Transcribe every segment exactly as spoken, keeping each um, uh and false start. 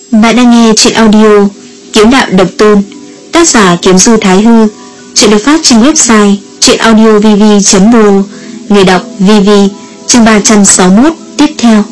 Bạn đang nghe truyện audio Kiếm Đạo Độc Tôn, tác giả Kiếm Du Thái Hư. Truyện được phát trên website truyệnaudiovv chấm ro. Người đọc vê vê. Chương ba trăm sáu mươi mốt tiếp theo.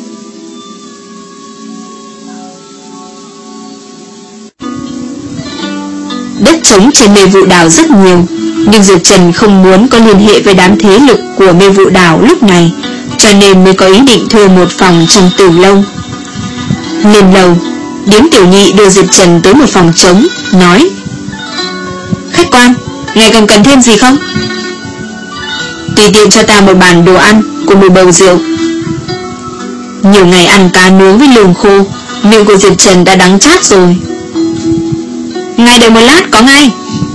Đất trống trên Mê Vụ Đảo rất nhiều, nhưng Diệp Trần không muốn có liên hệ với đám thế lực của Mê Vụ Đảo lúc này, cho nên mới có ý định thuê một phòng trong Tử Lâu. Lên lầu, Điếm Tiểu Nhị đưa Diệp Trần tới một phòng trống, nói: "Khách quan, ngài còn cần thêm gì không?" "Tùy tiện cho ta một bàn đồ ăn cùng một bầu rượu." Nhiều ngày ăn cá nướng với lường khô, miệng của Diệp Trần đã đắng chát rồi. "Ngài đợi một lát, có ngay."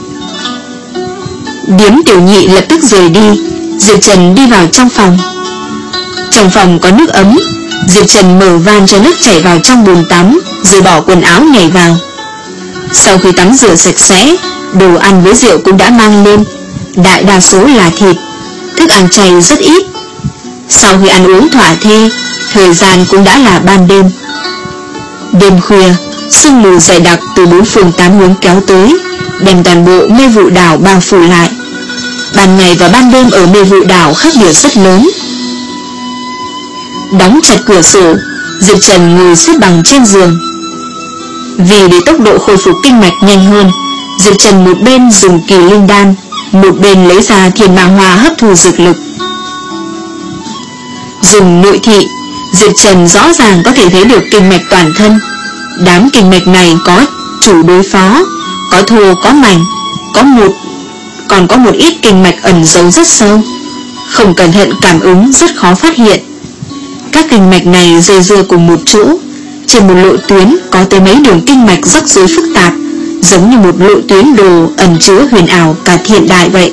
Điếm Tiểu Nhị lập tức rời đi. Diệp Trần đi vào trong phòng. Trong phòng có nước ấm. Diệp Trần mở van cho nước chảy vào trong bồn tắm, rồi bỏ quần áo nhảy vào. Sau khi tắm rửa sạch sẽ, đồ ăn với rượu cũng đã mang lên. Đại đa số là thịt, thức ăn chay rất ít. Sau khi ăn uống thỏa thê, thời gian cũng đã là ban đêm. Đêm khuya, sương mù dày đặc từ bốn phương tám hướng kéo tới, đem toàn bộ Mê Vụ Đảo bao phủ lại. Ban ngày và ban đêm ở Mê Vụ Đảo khác biệt rất lớn. Đóng chặt cửa sổ, Diệp Trần ngồi xếp bằng trên giường. Vì để tốc độ khôi phục kinh mạch nhanh hơn, Diệp Trần một bên dùng Kỳ Linh Đan, một bên lấy ra Thiên Ma Hoa hấp thu dược lực. Dùng nội thị, Diệp Trần rõ ràng có thể thấy được kinh mạch toàn thân. Đám kinh mạch này có chủ đối phó, có thô có mảnh, có một còn có một ít kinh mạch ẩn giấu rất sâu, không cẩn thận cảm ứng rất khó phát hiện. Các kinh mạch này dây dưa cùng một chỗ, trên một lộ tuyến có tới mấy đường kinh mạch rắc rối phức tạp, giống như một lộ tuyến đồ ẩn chứa huyền ảo cả thiên đại vậy.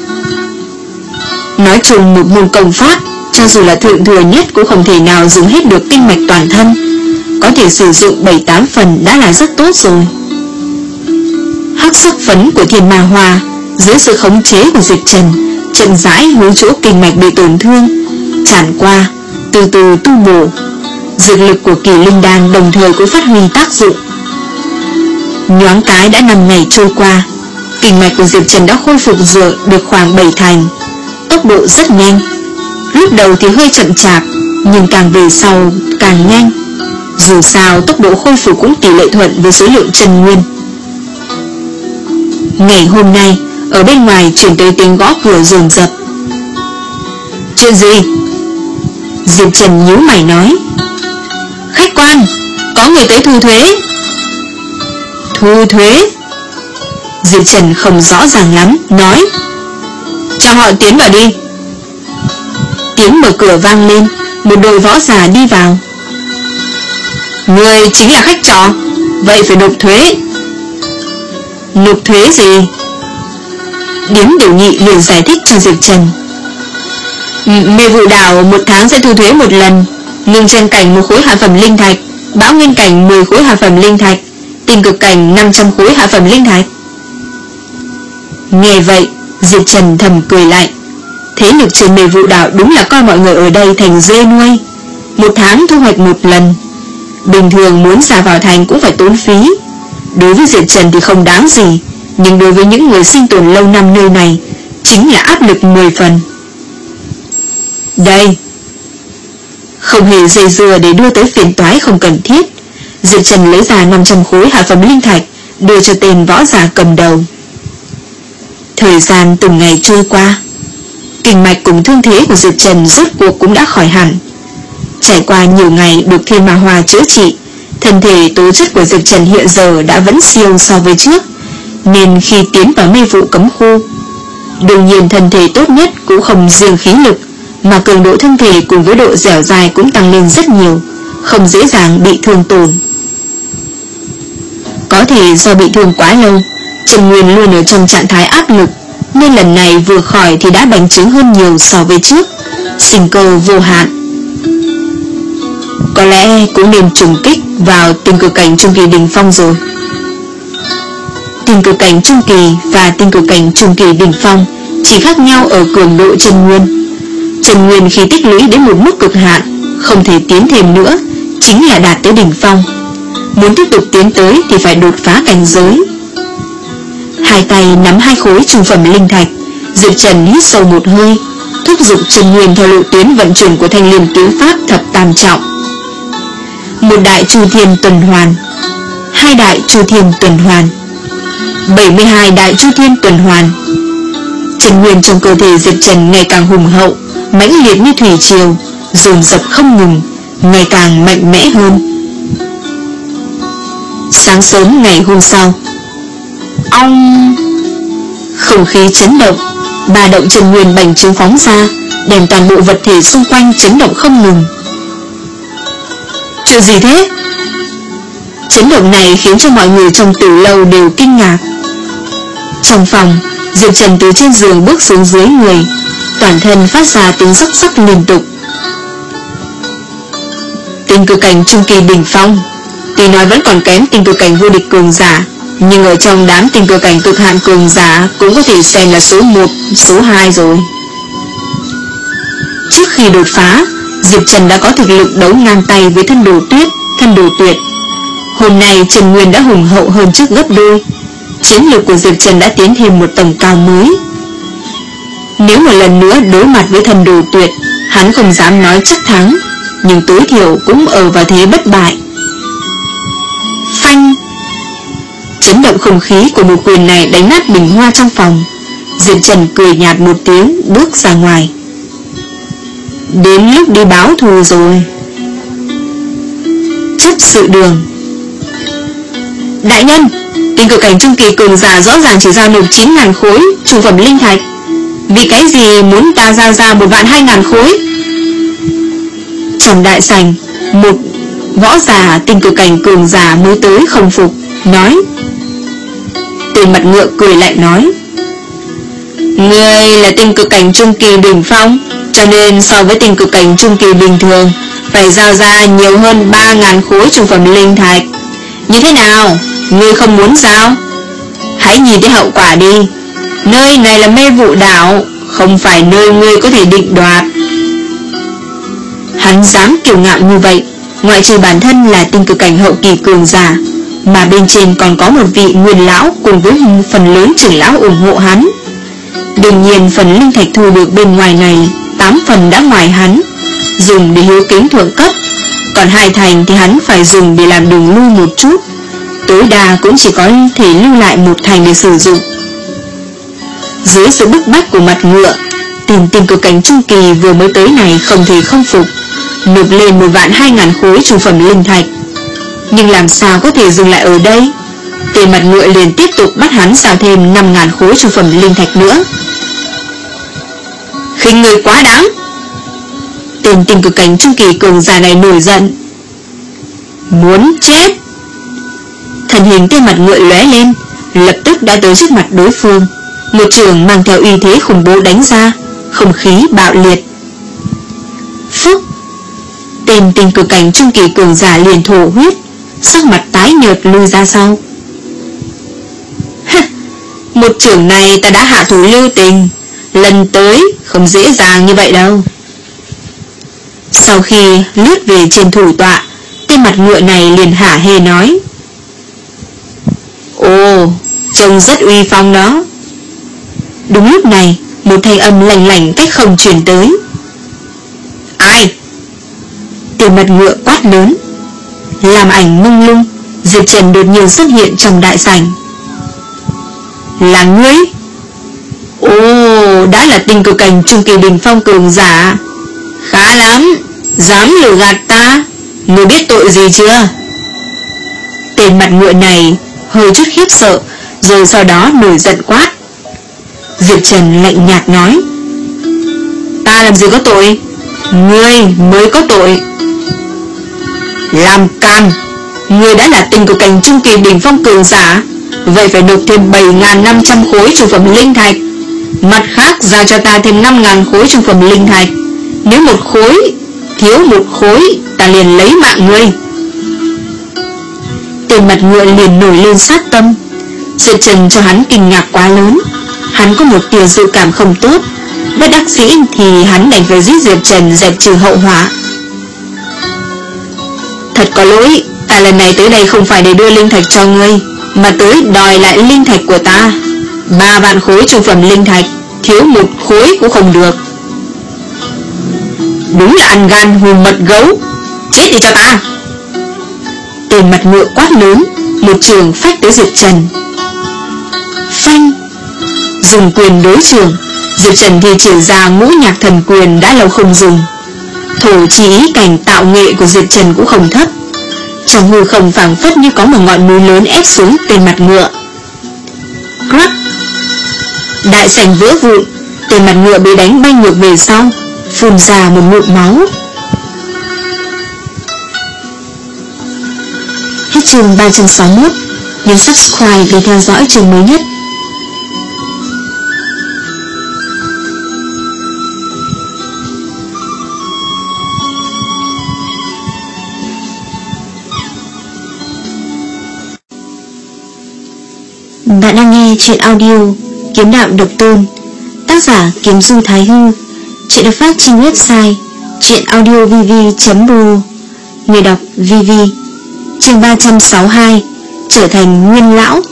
Nói chung một môn công pháp, cho dù là thượng thừa nhất cũng không thể nào dùng hết được kinh mạch toàn thân, có thể sử dụng bảy tám phần đã là rất tốt rồi. Hắc sắc phấn của Thiên Ma Hoa dưới sự khống chế của Diệp Trần chậm rãi hướng chỗ kinh mạch bị tổn thương tràn qua, từ từ tu bổ. Dược lực của Kỳ Linh Đan đồng thời cũng phát huy tác dụng. Nhoáng cái đã năm ngày trôi qua, kinh mạch của Diệp Trần đã khôi phục dựa được khoảng bảy thành, tốc độ rất nhanh. Lúc đầu thì hơi chậm chạp, nhưng càng về sau càng nhanh. Dù sao tốc độ khôi phục cũng tỷ lệ thuận với số lượng chân nguyên. Ngày hôm nay, ở bên ngoài chuyển tới tiếng gõ cửa dồn dập. "Chuyện gì?" Diệp Trần nhíu mày nói. "Khách quan, có người tới thu thuế." "Thu thuế?" Diệp Trần không rõ ràng lắm, nói. "Cho họ tiến vào đi." Tiếng mở cửa vang lên, một đội võ giả đi vào. "Người chính là khách trọ, vậy phải nộp thuế." "Nộp thuế gì?" Điếm Tiểu Nhị liền giải thích cho Diệp Trần. "Mê Vụ Đảo một tháng sẽ thu thuế một lần, ngưng chân cảnh một khối hạ phẩm linh thạch, bão nguyên cảnh mười khối hạ phẩm linh thạch, tinh cực cảnh năm trăm khối hạ phẩm linh thạch." Nghe vậy, Diệp Trần thầm cười lạnh. Thế lực trên Mê Vụ Đảo đúng là coi mọi người ở đây thành dê nuôi, một tháng thu hoạch một lần. Bình thường muốn ra vào thành cũng phải tốn phí. Đối với Diệp Trần thì không đáng gì, nhưng đối với những người sinh tồn lâu năm nơi này chính là áp lực mười phần. "Đây." Không hề dây dưa để đưa tới phiền toái không cần thiết, Diệp Trần lấy ra năm trăm khối hạ phẩm linh thạch đưa cho tên võ giả cầm đầu. Thời gian từng ngày trôi qua, kinh mạch cùng thương thế của Diệp Trần rốt cuộc cũng đã khỏi hẳn. Trải qua nhiều ngày được Thiên Ma Hoa chữa trị, thân thể tố chất của Diệp Trần hiện giờ đã vẫn siêu so với trước, nên khi tiến vào Mê Vụ cấm khu, đương nhiên thân thể tốt nhất cũng không riêng khí lực, mà cường độ thân thể cùng với độ dẻo dai cũng tăng lên rất nhiều, không dễ dàng bị thương tổn. Có thể do bị thương quá lâu, Trần Nguyên luôn ở trong trạng thái áp lực, nên lần này vừa khỏi thì đã bành trướng hơn nhiều so với trước, sinh cơ vô hạn. Có lẽ cũng nên trùng kích vào tinh cực cảnh trung kỳ đỉnh phong rồi. Tinh cực cảnh trung kỳ và tinh cực cảnh trung kỳ đỉnh phong chỉ khác nhau ở cường độ chân nguyên. Chân nguyên khi tích lũy đến một mức cực hạn, không thể tiến thêm nữa, chính là đạt tới đỉnh phong. Muốn tiếp tục tiến tới thì phải đột phá cảnh giới. Hai tay nắm hai khối trung phẩm linh thạch, Diệp Trần hít sâu một hơi, thúc giục Trần Nguyên theo lộ tuyến vận chuyển của Thanh Liên Tứ Pháp thập tam trọng. Một đại chu thiên tuần hoàn, hai đại chu thiên tuần hoàn, bảy mươi hai đại chu thiên tuần hoàn. Trần Nguyên trong cơ thể Diệp Trần ngày càng hùng hậu, mãnh liệt như thủy triều, dồn dập không ngừng, ngày càng mạnh mẽ hơn. Sáng sớm ngày hôm sau, ong, không khí chấn động, ba động Trần Nguyên bành trướng phóng ra, đem toàn bộ vật thể xung quanh chấn động không ngừng. Chuyện gì thế? Chấn động này khiến cho mọi người trong tử lâu đều kinh ngạc. Trong phòng, Diệp Trần từ trên giường bước xuống dưới người, toàn thân phát ra tiếng rắc rắc liên tục. Tinh cực cảnh trung kỳ đỉnh phong, tuy nói vẫn còn kém tinh cực cảnh vô địch cường giả, nhưng ở trong đám tinh cực cảnh cực hạn cường giả cũng có thể xem là số một, số hai rồi. Trước khi đột phá, Diệp Trần đã có thực lực đấu ngang tay với thân đồ tuyết, thân đồ tuyệt. Hôm nay Trần Nguyên đã hùng hậu hơn trước gấp đôi, chiến lược của Diệp Trần đã tiến thêm một tầng cao mới. Nếu một lần nữa đối mặt với thân đồ tuyệt, hắn không dám nói chắc thắng, nhưng tối thiểu cũng ở vào thế bất bại. Phanh! Chấn động không khí của một quyền này đánh nát bình hoa trong phòng. Diệp Trần cười nhạt một tiếng, bước ra ngoài. Đến lúc đi báo thù rồi. Chấp sự đường. Đại nhân, tinh cực cảnh trung kỳ cường giả rõ ràng chỉ giao nộp chín ngàn khối trung phẩm linh thạch, vì cái gì muốn ta giao ra một vạn hai ngàn khối? Trong đại sảnh, một võ giả tinh cực cảnh cường giả mới tới không phục, nói. Tên mặt ngựa cười lạnh nói, ngươi là tinh cực cảnh trung kỳ đỉnh phong, cho nên so với tinh cực cảnh trung kỳ bình thường phải giao ra nhiều hơn ba ngàn khối trung phẩm linh thạch. Như thế nào, ngươi không muốn giao? Hãy nhìn thấy hậu quả đi. Nơi này là mê vụ đảo, không phải nơi ngươi có thể định đoạt. Hắn dám kiêu ngạo như vậy, ngoại trừ bản thân là tinh cực cảnh hậu kỳ cường giả, mà bên trên còn có một vị nguyên lão cùng với phần lớn trưởng lão ủng hộ hắn. Đương nhiên phần linh thạch thu được bên ngoài này, tám phần đã ngoài hắn, dùng để hiếu kính thượng cấp, còn hai thành thì hắn phải dùng để làm đường lui một chút, tối đa cũng chỉ có thể lưu lại một thành để sử dụng. Dưới sự bức bách của mặt ngựa, tiền tinh cực cảnh trung kỳ vừa mới tới này không thể không phục, nộp lên một vạn hai ngàn khối trung phẩm linh thạch. Nhưng làm sao có thể dừng lại ở đây? Tiền mặt ngựa liền tiếp tục bắt hắn giao thêm năm ngàn khối trung phẩm linh thạch nữa. Khinh người quá đáng! Tên tinh cực cảnh trung kỳ cường giả này nổi giận. Muốn chết! Thần hình tên mặt ngựa lóe lên, lập tức đã tới trước mặt đối phương, một trường mang theo uy thế khủng bố đánh ra, không khí bạo liệt. Phúc! Tên tinh cực cảnh trung kỳ cường giả liền thổ huyết, sắc mặt tái nhợt lui ra sau. Một trường này ta đã hạ thủ lưu tình, lần tới không dễ dàng như vậy đâu. Sau khi lướt về trên thủ tọa, tên mặt ngựa này liền hả hê nói, ồ, trông rất uy phong đó. Đúng lúc này, một thanh âm lành lành cách không truyền tới. Ai? Tên mặt ngựa quát lớn. Làm ảnh mông lung, Diệp Trần đột nhiên xuất hiện trong đại sảnh. Là ngươi? Ồ, đã là tinh cực cảnh trung kỳ đỉnh phong cường giả. Khá lắm, dám lừa gạt ta. Ngươi biết tội gì chưa? Tên mặt ngựa này hơi chút khiếp sợ, rồi sau đó nổi giận quát. Diệp Trần lạnh nhạt nói, ta làm gì có tội, ngươi mới có tội. Làm càn! Ngươi đã là tinh cực cảnh trung kỳ đỉnh phong cường giả, vậy phải nộp thêm bảy nghìn năm trăm khối trung phẩm linh thạch. Mặt khác giao cho ta thêm năm nghìn khối trung phẩm linh thạch. Nếu một khối thiếu một khối, ta liền lấy mạng ngươi. Tên mặt ngựa liền nổi lên sát tâm. Diệp Trần cho hắn kinh ngạc quá lớn, hắn có một tia dự cảm không tốt. Bất đắc dĩ thì hắn đành phải giết Diệp Trần dẹp trừ hậu họa. Thật có lỗi, Ta lần này tới đây không phải để đưa linh thạch cho ngươi, mà tới đòi lại linh thạch của ta. Ba vạn khối trung phẩm linh thạch, thiếu một khối cũng không được. Đúng là ăn gan hùm mật gấu, chết đi cho ta. Tên mặt ngựa quát lớn, một trường phách tới Diệp Trần. Phanh. Dùng quyền đối trường, Diệp Trần thì triển ra ngũ nhạc thần quyền đã lâu không dùng. Thổ chí cảnh tạo nghệ của Diệp Trần cũng không thấp. Trong hư không phảng phất như có một ngọn núi lớn ép xuống tên mặt ngựa. Crack. Đại sảnh vỡ vụn, tên mặt ngựa bị đánh bay ngược về sau, phun ra một ngụm máu. Hết chương ba trăm sáu mươi mốt. Nhấn subscribe để theo dõi chương mới nhất. Bạn đang nghe chuyện audio Kiếm Đạo Độc Tôn, tác giả Kiếm Du Thái Hư. Chuyện được phát trên website chuyenaudiovv chấm ro. Người đọc Vivi. Chương ba trăm sáu mươi hai. Trở thành nguyên lão.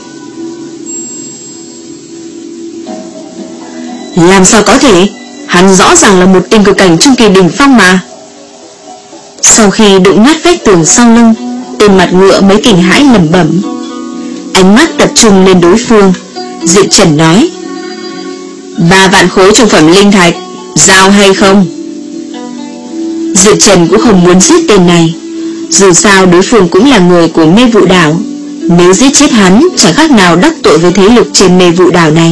Làm sao có thể? Hắn rõ ràng là một tinh cực cảnh trung kỳ đỉnh phong mà. Sau khi đụng nát vách tường sau lưng, tên mặt ngựa mới kinh hãi lẩm bẩm. Ánh mắt tập trung lên đối phương. Diệp Trần nói: Ba vạn khối trung phẩm linh thạch, giao hay không? Diệp Trần cũng không muốn giết tên này. Dù sao đối phương cũng là người của Mê Vụ Đảo. Nếu giết chết hắn, chẳng khác nào đắc tội với thế lực trên Mê Vụ Đảo này.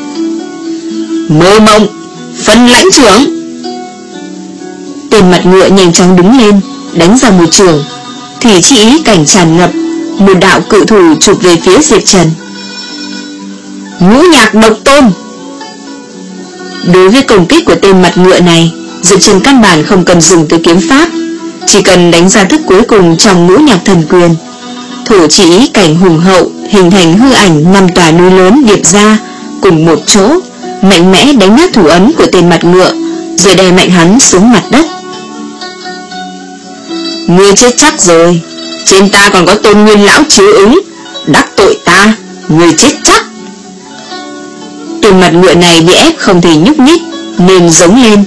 Mơ mộng, phân lãnh trưởng. Tên mặt ngựa nhanh chóng đứng lên, đánh ra một trường. Thủy chi ý cảnh tràn ngập, một đạo cự thủ chụp về phía Diệp Trần. Ngũ nhạc độc tôn. Đối với công kích của tên mặt ngựa này, Diệp Trần căn bản không cần dùng tới kiếm pháp, chỉ cần đánh ra thức cuối cùng trong ngũ nhạc thần quyền. Thổ chỉ ý cảnh hùng hậu hình thành hư ảnh năm tòa núi lớn điệp ra cùng một chỗ, mạnh mẽ đánh nát thủ ấn của tên mặt ngựa, rồi đè mạnh hắn xuống mặt đất. Ngươi chết chắc rồi. Trên ta còn có Tôn Nguyên lão chiếu ứng, đắc tội ta, ngươi chết chắc. Tên mặt ngựa này bị ép không thể nhúc nhích, nên giống lên.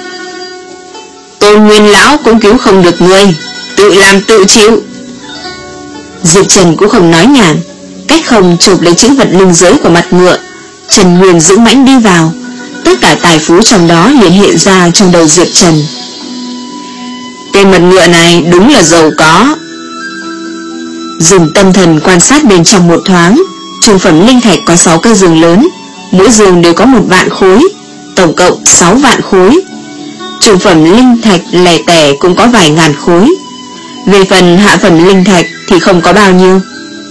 Tôn Nguyên lão cũng cứu không được ngươi, tự làm tự chịu. Diệp Trần cũng không nói nhảm, cách không chụp lấy chữ vật linh giới của mặt ngựa. Trần Nguyên dũng mãnh đi vào, tất cả tài phú trong đó liền hiện ra trong đầu Diệp Trần. Tên mặt ngựa này đúng là giàu có. Dùng tâm thần quan sát bên trong một thoáng, trung phẩm linh thạch có sáu cái giường lớn, mỗi giường đều có một vạn khối, tổng cộng sáu vạn khối. Trung phẩm linh thạch lẻ tẻ cũng có vài ngàn khối. Về phần hạ phẩm linh thạch thì không có bao nhiêu.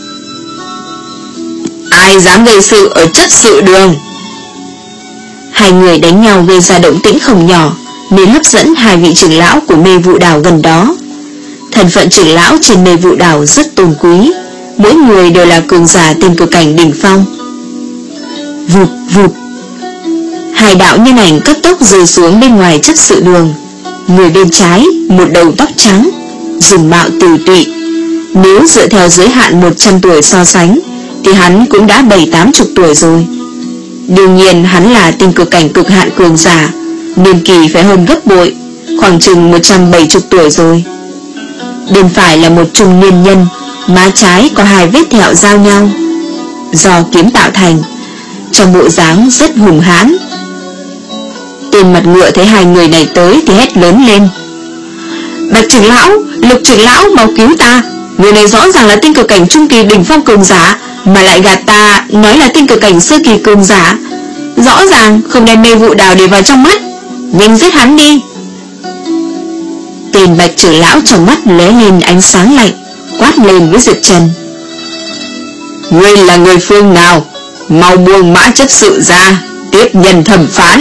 Ai dám gây sự ở chất sự đường? Hai người đánh nhau gây ra động tĩnh không nhỏ, nên hấp dẫn hai vị trưởng lão của Mê Vụ Đảo gần đó. Thân phận trưởng lão trên Mê Vụ Đảo rất tôn quý, mỗi người đều là cường giả tinh cực cảnh đỉnh phong. Vụt vụt. Hai đạo nhân ảnh cấp tốc rơi xuống bên ngoài chất sự đường. Người bên trái, một đầu tóc trắng, dùng mạo từ tụy. Nếu dựa theo giới hạn một trăm tuổi so sánh, thì hắn cũng đã bảy tám chục tuổi rồi. Đương nhiên hắn là tinh cực cảnh cực hạn cường giả, niên kỳ phải hơn gấp bội, khoảng chừng một trăm bảy mươi tuổi rồi. Bên phải là một trung niên nhân, má trái có hai vết thẹo giao nhau, do kiếm tạo thành, trong bộ dáng rất hùng hãn. Tên mặt ngựa thấy hai người này tới thì hét lớn lên: Bạch trưởng lão, Lục trưởng lão, mau cứu ta! Người này rõ ràng là tinh cực cảnh trung kỳ đỉnh phong cường giả, mà lại gạt ta nói là tinh cực cảnh sơ kỳ cường giả. Rõ ràng không đem Mê Vụ Đảo để vào trong mắt. Nhanh giết hắn đi! Tên Bạch trưởng lão trong mắt lóe lên ánh sáng lạnh, quát lên với Diệp Trần: Ngươi là người phương nào? Mau buông mã chấp sự ra, tiếp nhận thẩm phán.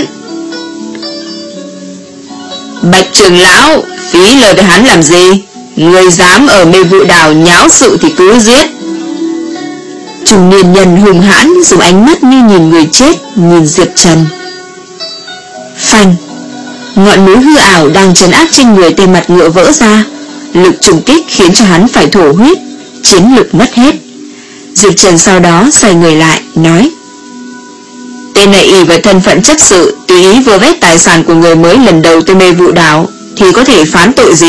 Bạch trưởng lão, phí lời với hắn làm gì? Ngươi dám ở Mê Vụ Đảo nháo sự thì cứ giết. Trung niên nhân hùng hãn dùng ánh mắt như nhìn người chết nhìn Diệp Trần. Phanh. Ngọn núi hư ảo đang trấn áp trên người tên mặt ngựa vỡ ra, Lực trùng kích khiến cho hắn phải thổ huyết, chiến lực mất hết. Diệp Trần sau đó xoay người lại nói: tên này ỷ vào thân phận chấp sự, tùy ý vơ vét tài sản của người mới lần đầu tới Mê Vụ Đảo thì có thể phán tội gì?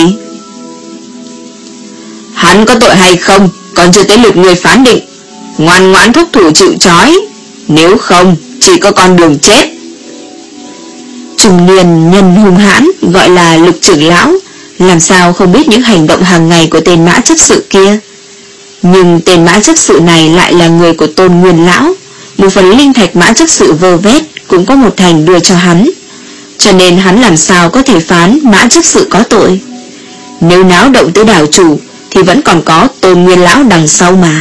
Hắn có tội hay không còn chưa tới lượt người phán định. Ngoan ngoãn thúc thủ chịu trói, nếu không chỉ có con đường chết. Trung niên nhân hung hãn gọi là Lục trưởng lão làm sao không biết những hành động hàng ngày của tên mã chấp sự kia. Nhưng tên mã chấp sự này lại là người của Tôn Nguyên lão. Một phần linh thạch mã chấp sự vơ vét cũng có một thành đưa cho hắn, cho nên hắn làm sao có thể phán mã chấp sự có tội. Nếu náo động tới đảo chủ thì vẫn còn có Tôn Nguyên lão đằng sau mà.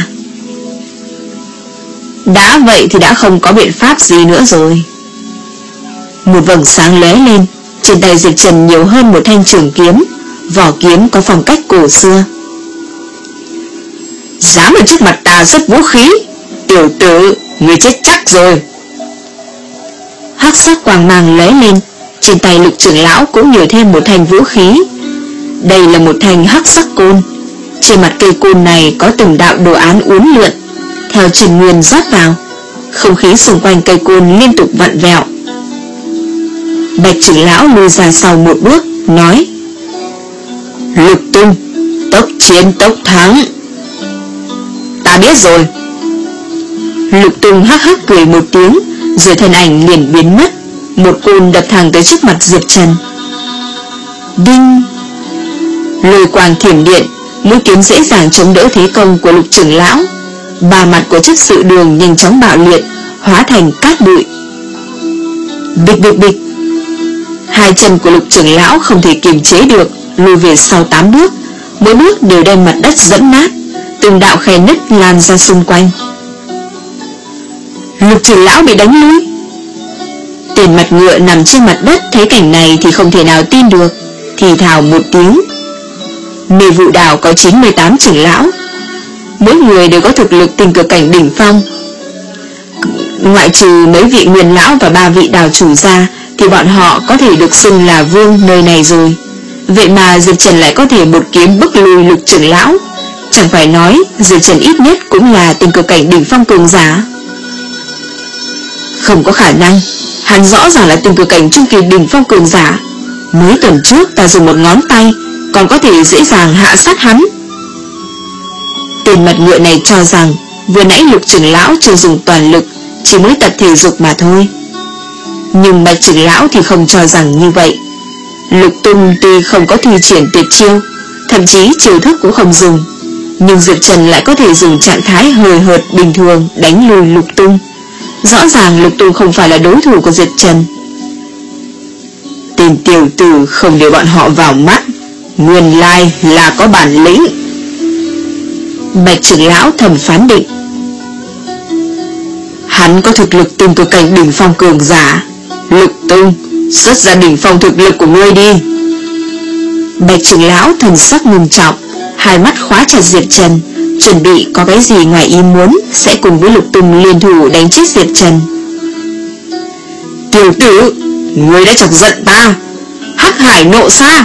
Đã vậy thì đã không có biện pháp gì nữa rồi. Một vầng sáng lóe lên, trên tay Diệp Trần nhiều hơn một thanh trường kiếm. Vỏ kiếm có phong cách cổ xưa. Dám ở trước mặt ta xuất vũ khí, tiểu tử, người chết chắc rồi. Hắc sắc quang mang lóe lên, trên tay Lục trưởng lão cũng nhiều thêm một thanh vũ khí. Đây là một thanh hắc sắc côn. Trên mặt cây côn này có từng đạo đồ án uốn lượn, theo truyền nguyên rót vào. Không khí xung quanh cây côn liên tục vặn vẹo. Bạch trưởng lão lùi ra sau một bước, nói: Lục Tung, tốc chiến tốc thắng. Ta biết rồi. Lục Tung hắc hắc cười một tiếng, rồi thân ảnh liền biến mất. Một côn đập thẳng tới trước mặt Diệp Trần. Đinh! Lôi quang thiểm điện, mũi kiếm dễ dàng chống đỡ thế công của Lục trưởng lão. Ba mặt của chức sự đường nhanh chóng bạo liệt, hóa thành cát bụi. Bịch bịch bịch. Hai chân của Lục trưởng lão không thể kiềm chế được, lùi về sau tám bước, mỗi bước đều đem mặt đất dẫm nát, từng đạo khe nứt lan ra xung quanh. Lục trưởng lão bị đánh lui. Tên mặt ngựa nằm trên mặt đất thấy cảnh này thì không thể nào tin được, thì thào một tiếng. Mê Vụ Đảo có chín mươi tám trưởng lão, mỗi người đều có thực lực tình cực cảnh đỉnh phong. Ngoại trừ mấy vị nguyên lão và ba vị đảo chủ ra thì bọn họ có thể được xưng là vương nơi này rồi. Vậy mà Diệp Trần lại có thể một kiếm bức lui Lục trưởng lão. Chẳng phải nói Diệp Trần ít nhất cũng là tình cực cảnh đỉnh phong cường giả. Không có khả năng, hắn rõ ràng là tình cực cảnh trung kỳ đỉnh phong cường giả. Mấy tuần trước ta dùng một ngón tay còn có thể dễ dàng hạ sát hắn. Tên mặt ngựa này cho rằng vừa nãy Lục trưởng lão chưa dùng toàn lực, chỉ mới tập thể dục mà thôi. Nhưng Bạch trưởng lão thì không cho rằng như vậy. Lục Tung tuy không có thi triển tuyệt chiêu, thậm chí chiêu thức cũng không dùng, nhưng Diệp Trần lại có thể dùng trạng thái hời hợt bình thường đánh lùi Lục Tung. Rõ ràng Lục Tung không phải là đối thủ của Diệp Trần. Tên tiểu tử không để bọn họ vào mắt, nguyên lai là có bản lĩnh. Bạch trưởng lão thầm phán định. Hắn có thực lực tình cực cảnh đỉnh phong cường giả. Lục Tung, xuất ra đỉnh phong thực lực của ngươi đi. Bạch trưởng lão thần sắc ngưng trọng, hai mắt khóa chặt Diệp Trần, chuẩn bị có cái gì ngoài ý muốn sẽ cùng với Lục Tung liên thủ đánh chết Diệp Trần. Tiểu tử, ngươi đã chọc giận ta. Hắc hải nộ xa.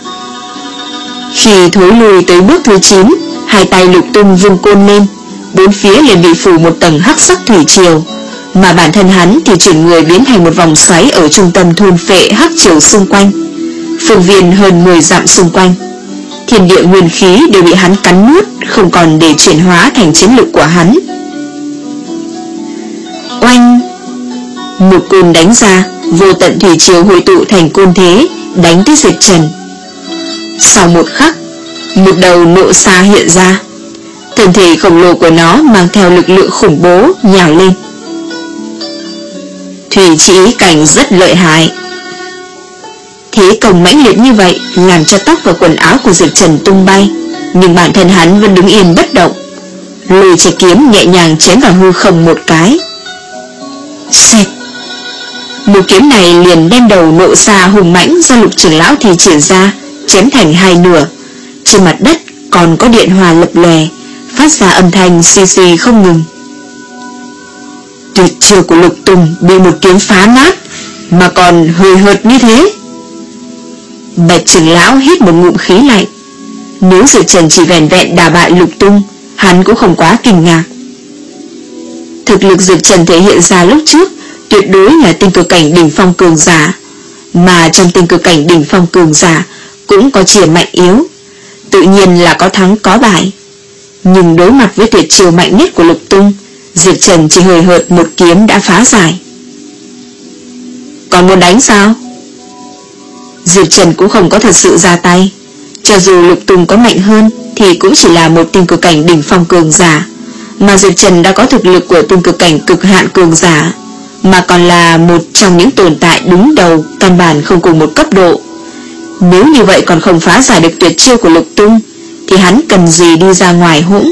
Khi thối lùi tới bước thứ chín, hai tay Lục Tung vung côn lên, bốn phía liền bị phủ một tầng hắc sắc thủy triều, mà bản thân hắn thì chuyển người biến thành một vòng xoáy ở trung tâm thôn phệ hắc triều xung quanh. Phương viên hơn mười dặm xung quanh, thiên địa nguyên khí đều bị hắn cắn nuốt, không còn để chuyển hóa thành chiến lực của hắn. Oanh! Một côn đánh ra, vô tận thủy triều hội tụ thành côn thế, đánh tới Diệp Trần. Sau một khắc, một đầu nộ xa hiện ra, thân thể khổng lồ của nó mang theo lực lượng khủng bố nhào lên. Thủy chỉ cảnh rất lợi hại. Thế công mãnh liệt như vậy làm cho tóc và quần áo của Diệp Trần tung bay, nhưng bản thân hắn vẫn đứng yên bất động. Lùi chạy kiếm nhẹ nhàng chém vào hư không một cái. Xẹt! Một kiếm này liền đem đầu nộ xa hùng mãnh do Lục trưởng lão thi triển ra chém thành hai nửa. Trên mặt đất còn có điện hòa lập lòe, phát ra âm thanh xì xì không ngừng. Tuyệt chiêu của Lục Tung bị một kiếm phá nát, mà còn hời hợt như thế. Bạch trưởng lão hít một ngụm khí lạnh. Nếu Diệp Trần chỉ vẻn vẹn đả bại Lục Tung, hắn cũng không quá kinh ngạc. Thực lực Diệp Trần thể hiện ra lúc trước tuyệt đối là tinh cực cảnh đỉnh phong cường giả, mà trong tinh cực cảnh đỉnh phong cường giả cũng có chia mạnh yếu, tự nhiên là có thắng có bại. Nhưng đối mặt với tuyệt chiêu mạnh nhất của Lục Tung, Diệp Trần chỉ hời hợt một kiếm đã phá giải. Còn muốn đánh sao? Diệp Trần cũng không có thật sự ra tay. Cho dù Lục Tung có mạnh hơn thì cũng chỉ là một tinh cực cảnh đỉnh phong cường giả, mà Diệp Trần đã có thực lực của tinh cực cảnh cực hạn cường giả, mà còn là một trong những tồn tại đứng đầu, căn bản không cùng một cấp độ. Nếu như vậy còn không phá giải được tuyệt chiêu của Lục Tung thì hắn cần gì đi ra ngoài hỗn.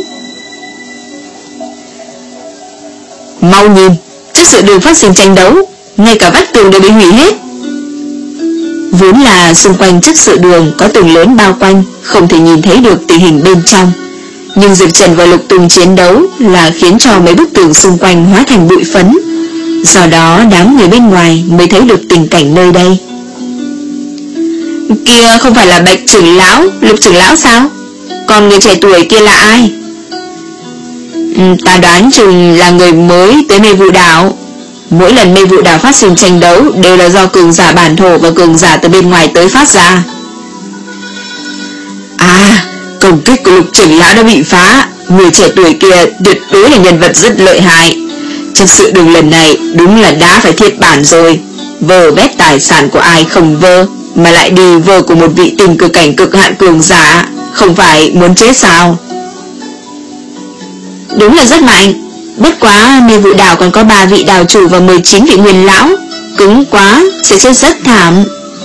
Mau nhìn, trước sự đường phát sinh tranh đấu, ngay cả vách tường đều bị hủy hết. Vốn là xung quanh trước sự đường có tường lớn bao quanh, không thể nhìn thấy được tình hình bên trong, nhưng Diệp Trần và Lục Tung chiến đấu là khiến cho mấy bức tường xung quanh hóa thành bụi phấn. Do đó đám người bên ngoài mới thấy được tình cảnh nơi đây. Kia không phải là Bạch trưởng lão, Lục trưởng lão sao? Còn người trẻ tuổi kia là ai? Ừ, ta đoán chừng là người mới tới Mê Vụ Đảo. Mỗi lần Mê Vụ Đảo phát sinh tranh đấu đều là do cường giả bản thổ và cường giả từ bên ngoài tới phát ra. À, công kích của Lục trưởng lão đã bị phá. Người trẻ tuổi kia tuyệt đối là nhân vật rất lợi hại. Trong sự đường lần này đúng là đá phải thiệt bản rồi. Vơ vét tài sản của ai không vơ, mà lại đi vơ của một vị tinh cực cảnh cực hạn cường giả, không phải muốn chết sao? Đúng là rất mạnh. Bất quá Mê Vụ Đảo còn có ba vị đảo chủ và mười chín vị nguyên lão, cứng quá sẽ chết rất thảm.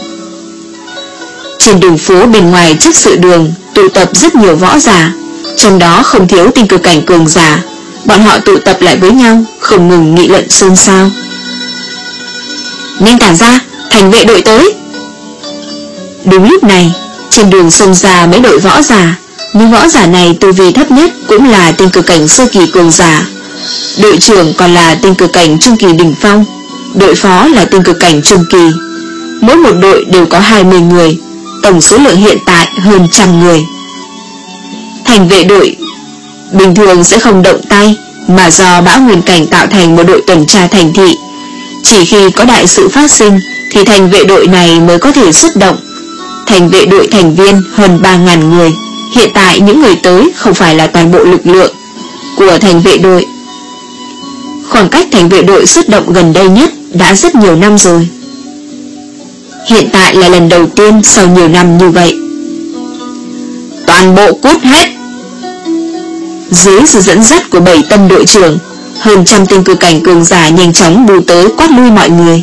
Trên đường phố bên ngoài trước sự đường tụ tập rất nhiều võ giả, trong đó không thiếu tinh cực cảnh cường giả. Bọn họ tụ tập lại với nhau, không ngừng nghị luận xôn xao. Nhanh tản ra, thành vệ đội tới. Đúng lúc này, trên đường xông ra mấy đội võ giả, nhưng võ giả này tu vi thấp nhất cũng là tinh cực cảnh sơ kỳ cường giả. Đội trưởng còn là tinh cực cảnh trung kỳ đỉnh phong, đội phó là tinh cực cảnh trung kỳ. Mỗi một đội đều có hai mươi người, tổng số lượng hiện tại hơn trăm người. Thành vệ đội bình thường sẽ không động tay, mà do bão nguyên cảnh tạo thành một đội tuần tra thành thị. Chỉ khi có đại sự phát sinh thì thành vệ đội này mới có thể xuất động. Thành vệ đội thành viên hơn ba nghìn người. Hiện tại những người tới không phải là toàn bộ lực lượng của thành vệ đội. Khoảng cách thành vệ đội xuất động gần đây nhất đã rất nhiều năm rồi. Hiện tại là lần đầu tiên sau nhiều năm như vậy. Toàn bộ cút hết. Dưới sự dẫn dắt của bảy tân đội trưởng, hơn trăm tinh cực cảnh cường giả nhanh chóng bù tới quát lui mọi người.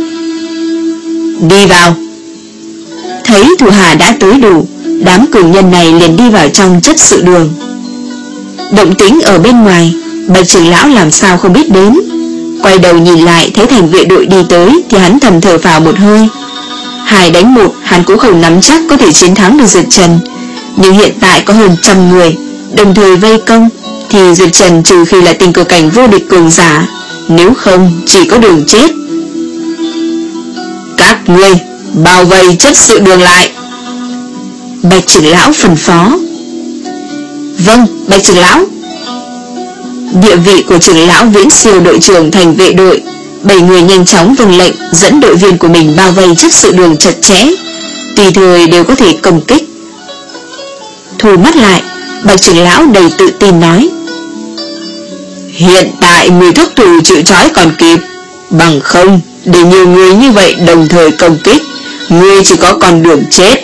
Đi vào. Thấy thủ hạ đã tới đủ, đám cường nhân này liền đi vào trong chấp sự đường. Động tĩnh ở bên ngoài, Bạch trưởng lão làm sao không biết đến. Quay đầu nhìn lại thấy thành vệ đội đi tới thì hắn thầm thở phào một hơi. Hai đánh một hắn cũng không nắm chắc có thể chiến thắng được Diệp Trần, nhưng hiện tại có hơn trăm người đồng thời vây công thì Diệp Trần trừ khi là tinh cực cảnh vô địch cường giả, nếu không chỉ có đường chết. Các ngươi bao vây chấp sự đường lại. Bạch trưởng lão phân phó. Vâng, Bạch trưởng lão. Địa vị của trưởng lão viễn siêu đội trưởng thành vệ đội. Bảy người nhanh chóng vâng lệnh dẫn đội viên của mình bao vây chấp sự đường chặt chẽ, tùy thời đều có thể công kích. Thu mắt lại, Bạch trưởng lão đầy tự tin nói: Hiện tại người thúc thủ chịu trói còn kịp, bằng không để nhiều người như vậy đồng thời công kích, ngươi chỉ có con đường chết.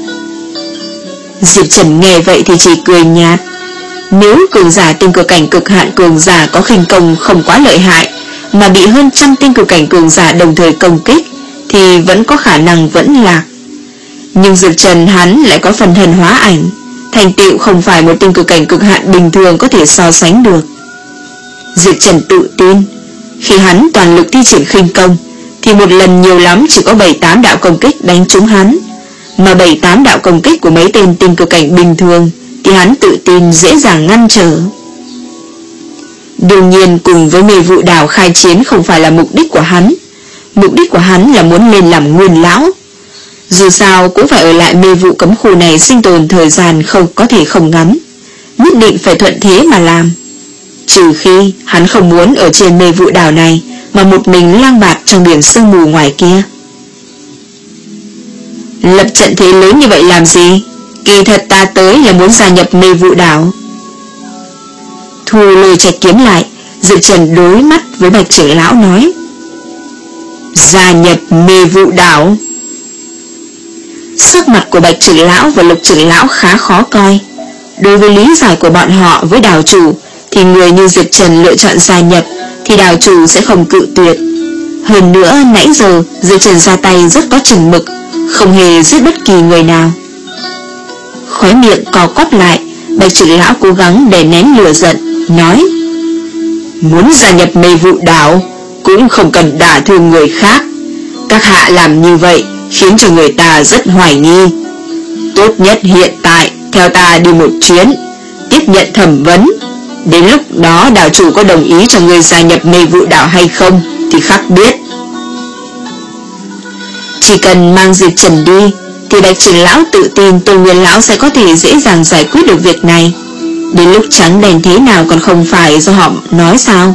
Diệp Trần nghe vậy thì chỉ cười nhạt. Nếu cường giả tinh cực cảnh cực hạn cường giả có khinh công không quá lợi hại mà bị hơn trăm tinh cực cảnh cường giả đồng thời công kích thì vẫn có khả năng vẫn lạc. Nhưng Diệp Trần hắn lại có phần thần hóa ảnh, thành tựu không phải một tinh cực cảnh cực hạn bình thường có thể so sánh được. Diệp Trần tự tin, khi hắn toàn lực thi triển khinh công thì một lần nhiều lắm chỉ có bảy tám đạo công kích đánh trúng hắn, mà bảy tám đạo công kích của mấy tên tinh cực cảnh bình thường thì hắn tự tin dễ dàng ngăn trở. Đương nhiên cùng với Mê Vụ Đảo khai chiến không phải là mục đích của hắn. Mục đích của hắn là muốn lên làm nguyên lão. Dù sao cũng phải ở lại mê vụ cấm khu này sinh tồn thời gian không có thể không ngắn, nhất định phải thuận thế mà làm. Trừ khi hắn không muốn ở trên mê vụ đảo này mà một mình lang bạt trong biển sương mù ngoài kia. Lập trận thế lớn như vậy làm gì? Kỳ thật ta tới là muốn gia nhập mê vụ đảo. Thu lôi Trạch kiếm lại, Diệp Trần đối mắt với Bạch trưởng lão nói: gia nhập mê vụ đảo. Sắc mặt của Bạch trưởng lão và Lục trưởng lão khá khó coi. Đối với lý giải của bọn họ với đảo chủ thì người như Diệp Trần lựa chọn gia nhập thì đảo chủ sẽ không cự tuyệt. Hơn nữa nãy giờ Diệp Trần ra tay rất có chừng mực, không hề giết bất kỳ người nào. Khóe miệng co quắp lại, Bạch trưởng lão cố gắng để nén lửa giận, nói: muốn gia nhập mê vụ đảo cũng không cần đả thương người khác. Các hạ làm như vậy khiến cho người ta rất hoài nghi. Tốt nhất hiện tại theo ta đi một chuyến, tiếp nhận thẩm vấn. Đến lúc đó đảo chủ có đồng ý cho người gia nhập mê vụ đảo hay không thì khắc biết. Chỉ cần mang Diệp Trần đi thì Bạch trưởng lão tự tin Tôn Nguyên lão sẽ có thể dễ dàng giải quyết được việc này. Đến lúc trắng đèn thế nào còn không phải do họ nói sao?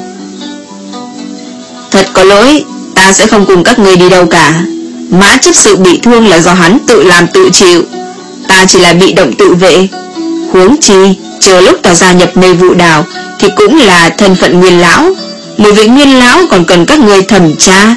Thật có lỗi, ta sẽ không cùng các người đi đâu cả. Mã chấp sự bị thương là do hắn tự làm tự chịu, ta chỉ là bị động tự vệ. Huống chi chờ lúc ta gia nhập mê vụ đảo thì cũng là thân phận nguyên lão, một vị nguyên lão còn cần các người thẩm tra.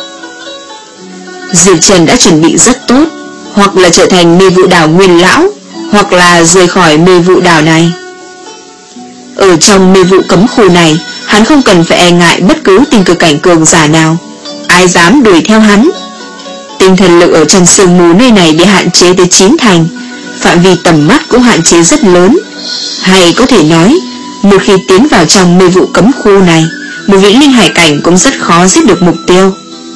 Diệp Trần đã chuẩn bị rất tốt, hoặc là trở thành mê vụ đảo nguyên lão, hoặc là rời khỏi mê vụ đảo này. Ở trong mê vụ cấm khu này, hắn không cần phải e ngại bất cứ tinh cực cảnh cường giả nào, ai dám đuổi theo hắn. Tinh thần lực ở trong sương mù nơi này bị hạn chế tới chín thành, phạm vi tầm mắt cũng hạn chế rất lớn. Hay có thể nói, một khi tiến vào trong mê vụ cấm khu này, một vị linh hải cảnh cũng rất khó giết được mục tiêu.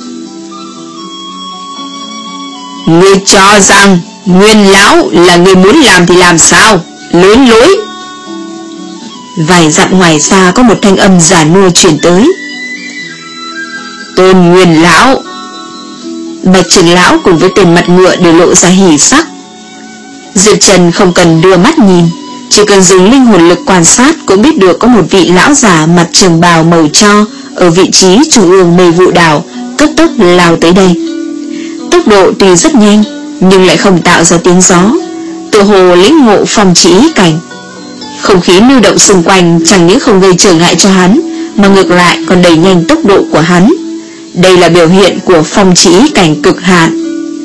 Ngươi cho rằng nguyên lão là người muốn làm thì làm sao? Lớn lối. Vài dặm ngoài xa có một thanh âm giả nua truyền tới: Tôn Nguyên lão. Bạch trưởng lão cùng với tên mặt ngựa đều lộ ra hỉ sắc. Diệp Trần không cần đưa mắt nhìn, chỉ cần dùng linh hồn lực quan sát cũng biết được có một vị lão giả mặc trường bào màu tro ở vị trí trung ương mê vụ đảo cấp tốc lao tới đây. Tốc độ tuy rất nhanh nhưng lại không tạo ra tiếng gió, tựa hồ lĩnh ngộ phong chỉ ý cảnh. Không khí lưu động xung quanh chẳng những không gây trở ngại cho hắn, mà ngược lại còn đẩy nhanh tốc độ của hắn. Đây là biểu hiện của phong chỉ ý cảnh cực hạn.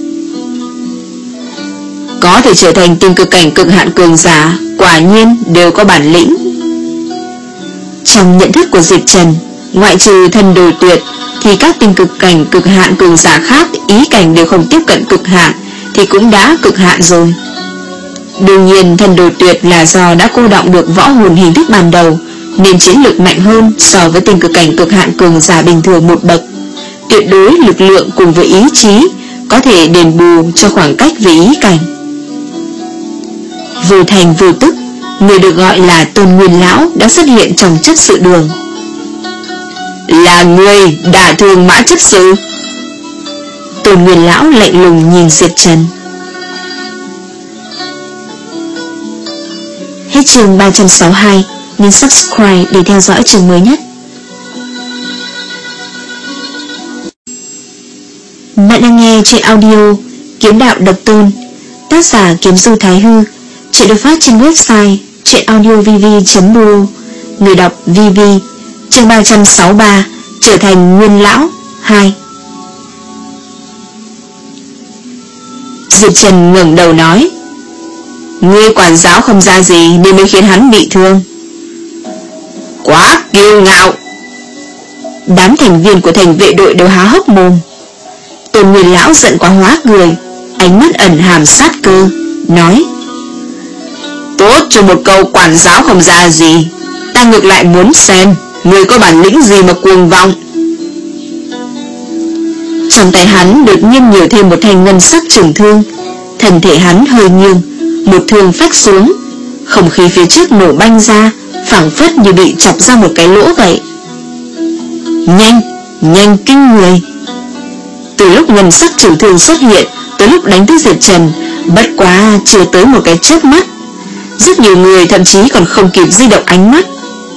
Có thể trở thành tinh cực cảnh cực hạn cường giả, quả nhiên đều có bản lĩnh. Trong nhận thức của Diệp Trần, ngoại trừ thần đồ tuyệt thì các tinh cực cảnh cực hạn cường giả khác ý cảnh đều không tiếp cận cực hạn thì cũng đã cực hạn rồi. Đương nhiên thần đồ tuyệt là do đã cô đọng được võ hồn hình thức ban đầu, nên chiến lược mạnh hơn so với tinh cực cảnh cực hạn cường giả bình thường một bậc. Tuyệt đối lực lượng cùng với ý chí có thể đền bù cho khoảng cách về ý cảnh. Vô thành vô tức, người được gọi là Tôn Nguyên lão đã xuất hiện trong chấp sự đường. Là người đả thương Mã chấp sự? Tôn Nguyên lão lạnh lùng nhìn Diệp Trần. Hết chương ba trăm sáu mươi hai, nhấn subscribe để theo dõi chương mới nhất. Bạn đang nghe chuyện audio Kiếm đạo độc tôn, tác giả Kiếm Du Thái Hư. Chuyện được phát trên website chuyenaudiovv chấm bureau. Người đọc vê vê. Chương ba trăm sáu mươi ba, trở thành nguyên lão hai. Diệp Trần ngẩng đầu nói: Ngươi quản giáo không ra gì nên mới khiến hắn bị thương. Quá kiêu ngạo. Đám thành viên của thành vệ đội đều há hốc mồm. Tôn Nguyên lão giận quá hóa cười, ánh mắt ẩn hàm sát cơ, nói: Tốt cho một câu quản giáo không ra gì, ta ngược lại muốn xem ngươi có bản lĩnh gì mà cuồng vọng. Trong tay hắn đột nhiên nhiều thêm một thanh ngân sắc trường thương, thân thể hắn hơi nghiêng, một thương phách xuống, không khí phía trước nổ banh ra, phảng phất như bị chọc ra một cái lỗ vậy. Nhanh, nhanh kinh người. Từ lúc ngân sắc trường thương xuất hiện, Tới lúc đánh tới Diệp Trần, bất quá chưa tới một cái chớp mắt. Rất nhiều người thậm chí còn không kịp di động ánh mắt.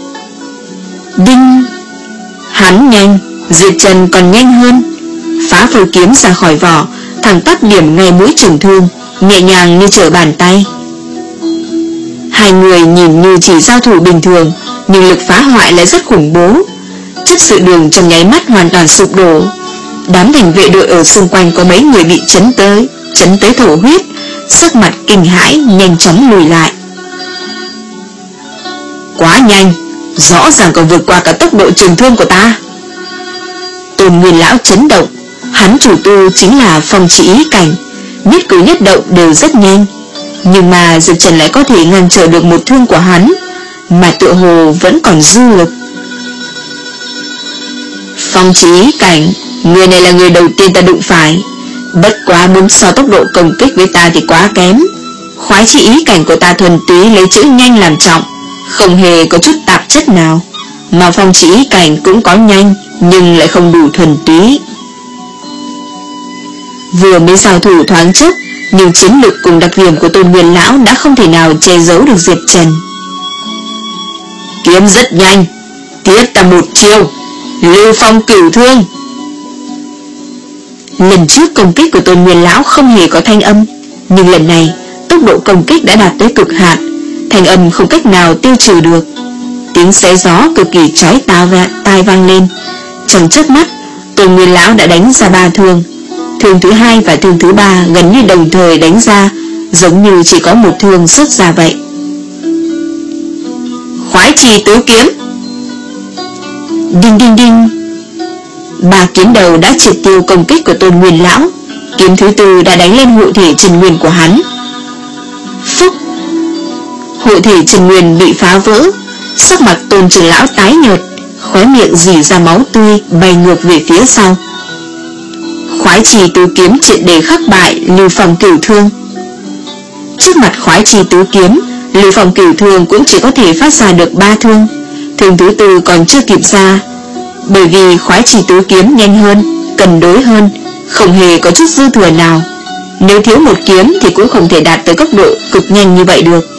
Đinh! Hắn nhanh, Diệp Trần còn nhanh hơn. Phá phôi kiếm ra khỏi vỏ, thẳng tắp điểm ngay mũi trường thương, nhẹ nhàng như trở bàn tay. Hai người nhìn như chỉ giao thủ bình thường, nhưng lực phá hoại lại rất khủng bố. Chất sự đường trong nháy mắt hoàn toàn sụp đổ. Đám thành vệ đội ở xung quanh có mấy người bị chấn tới Chấn tới thổ huyết, sắc mặt kinh hãi nhanh chóng lùi lại. Quá nhanh, rõ ràng còn vượt qua cả tốc độ trường thương của ta. Tôn Nguyên lão chấn động. Hắn chủ tu chính là Phong Chỉ Ý Cảnh, nhất cử nhất động đều rất nhanh. Nhưng mà Diệp Trần lại có thể ngăn trở được một thương của hắn, mà tựa hồ vẫn còn dư lực. Phong Chỉ Ý Cảnh, người này là người đầu tiên ta đụng phải. Bất quá muốn so tốc độ công kích với ta thì quá kém. Khoái Chỉ Ý Cảnh của ta thuần túy lấy chữ nhanh làm trọng, không hề có chút tạp chất nào. Mà Phong Chỉ Ý Cảnh cũng có nhanh, nhưng lại không đủ thuần túy. Vừa mới giao thủ thoáng chốc, nhưng chiến lược cùng đặc điểm của Tôn Nguyên lão đã không thể nào che giấu được Diệp Trần. Kiếm rất nhanh, tiếp ta một chiêu, Lưu Phong Cửu Thương. Lần trước công kích của Tôn Nguyên lão không hề có thanh âm, nhưng lần này tốc độ công kích đã đạt tới cực hạn, thanh âm không cách nào tiêu trừ được. Tiếng xé gió cực kỳ chói tai vang lên. Trong chớp mắt, Tôn Nguyên lão đã đánh ra ba thương. Thương thứ hai và thương thứ ba gần như đồng thời đánh ra, giống như chỉ có một thương xuất ra vậy. Khoái Trì Tứ Kiếm. Đinh đinh đinh. Ba kiếm đầu đã triệt tiêu công kích của Tôn Nguyên lão. Kiếm thứ tư đã đánh lên hộ thể Trần Nguyên của hắn. Phúc! Hộ thể Trần Nguyên bị phá vỡ. Sắc mặt Tôn trưởng lão tái nhợt, khóe miệng rỉ ra máu tươi, bay ngược về phía sau. Khoái Trì Tứ Kiếm triệt để khắc bại Lưu Phong Cửu Thương. Trước mặt Khoái Trì Tứ Kiếm, Lưu Phong Cửu Thương cũng chỉ có thể phát ra được ba thương. Thương thứ tư còn chưa kịp ra, bởi vì Khoái Trì Tứ Kiếm nhanh hơn, cân đối hơn, không hề có chút dư thừa nào. Nếu thiếu một kiếm thì cũng không thể đạt tới tốc độ cực nhanh như vậy được.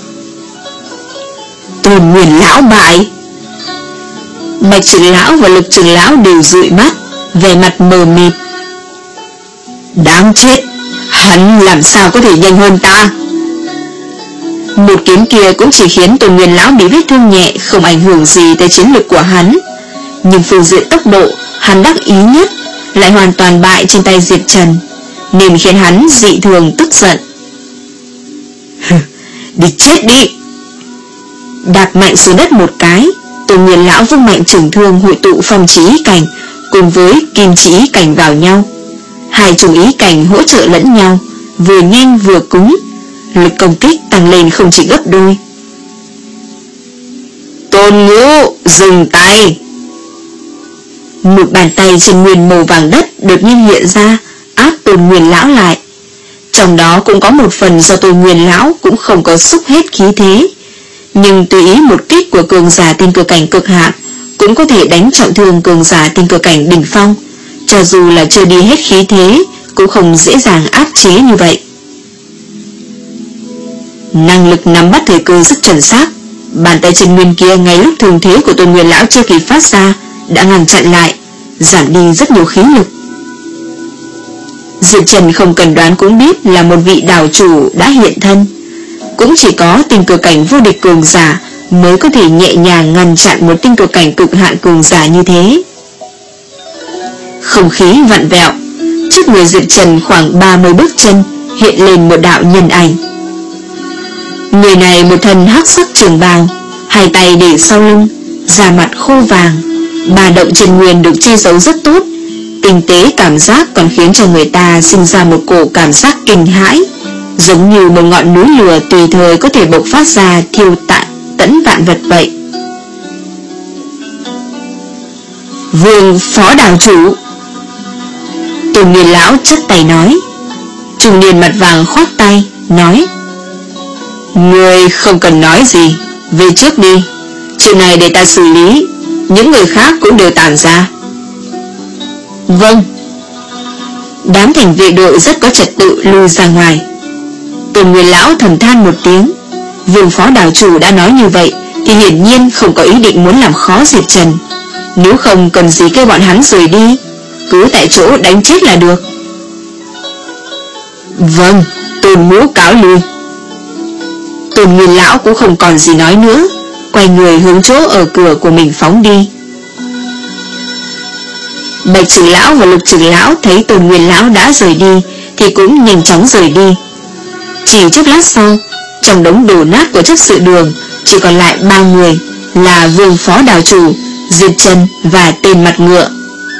Tôn Nguyên lão bại. Bạch trưởng lão và Lực trưởng lão đều dụi mắt, vẻ mặt mờ mịt. Đáng chết, hắn làm sao có thể nhanh hơn ta? Một kiếm kia cũng chỉ khiến Tôn Nguyên lão bị vết thương nhẹ, không ảnh hưởng gì tới chiến lược của hắn. Nhưng phương diện tốc độ, hắn đắc ý nhất, lại hoàn toàn bại trên tay Diệp Trần, nên khiến hắn dị thường tức giận. Đi chết đi! Đạp mạnh xuống đất một cái, Tôn Nguyên lão vung mạnh trường thương hội tụ Phong Chỉ Ý Cảnh cùng với Kim Chỉ Ý Cảnh vào nhau. Hai chủng ý cảnh hỗ trợ lẫn nhau, vừa nhanh vừa cứng, lực công kích tăng lên không chỉ gấp đôi. Tôn Ngũ, dừng tay! Một bàn tay trên nguyên màu vàng đất đột nhiên hiện ra, áp Tôn Nguyên lão lại. Trong đó cũng có một phần do Tôn Nguyên lão cũng không có xúc hết khí thế, nhưng tùy ý một kích của cường giả tiên cơ cảnh cực hạn cũng có thể đánh trọng thương cường giả tiên cơ cảnh đỉnh phong. Cho dù là chưa đi hết khí thế, cũng không dễ dàng áp chế như vậy. Năng lực nắm bắt thời cơ rất chuẩn xác. Bàn tay Trần Nguyên kia ngay lúc thường thế của Tôn Nguyên lão chưa kịp phát ra đã ngăn chặn lại, giảm đi rất nhiều khí lực. Diệp Trần không cần đoán cũng biết là một vị đảo chủ đã hiện thân. Cũng chỉ có tinh cơ cảnh vô địch cường giả mới có thể nhẹ nhàng ngăn chặn một tinh cơ cảnh cực hạn cường giả như thế. Không khí vặn vẹo, trước người Diệp Trần khoảng ba mươi bước chân hiện lên một đạo nhân ảnh. Người này một thân hắc sắc trường bào, hai tay để sau lưng, da mặt khô vàng, ba động Trần Nguyên được che giấu rất tốt, tinh tế cảm giác còn khiến cho người ta sinh ra một cổ cảm giác kinh hãi, giống như một ngọn núi lửa tùy thời có thể bộc phát ra thiêu tạ tẫn vạn vật vậy. Vương phó đảo chủ. Tôn Nguyên lão chắp tay nói. Trung niên mặt vàng khoát tay nói: Ngươi không cần nói gì, về trước đi, chuyện này để ta xử lý, những người khác cũng đều tản ra. Vâng. Đám thành vệ đội rất có trật tự lui ra ngoài. Tôn Nguyên lão thầm than một tiếng. Vương phó đảo chủ đã nói như vậy thì hiển nhiên không có ý định muốn làm khó Diệp Trần. Nếu không cần gì kêu bọn hắn rời đi, cứ tại chỗ đánh chết là được. Vâng, Tôn mũ cáo lui. Tôn Nguyên lão cũng không còn gì nói nữa, quay người hướng chỗ ở cửa của mình phóng đi. Bạch trưởng lão và Lục trưởng lão thấy Tôn Nguyên lão đã rời đi thì cũng nhanh chóng rời đi. Chỉ chốc lát sau, trong đống đổ nát của chấp sự đường chỉ còn lại ba người, là Vương phó đảo chủ, Diệp Trần và tên mặt ngựa.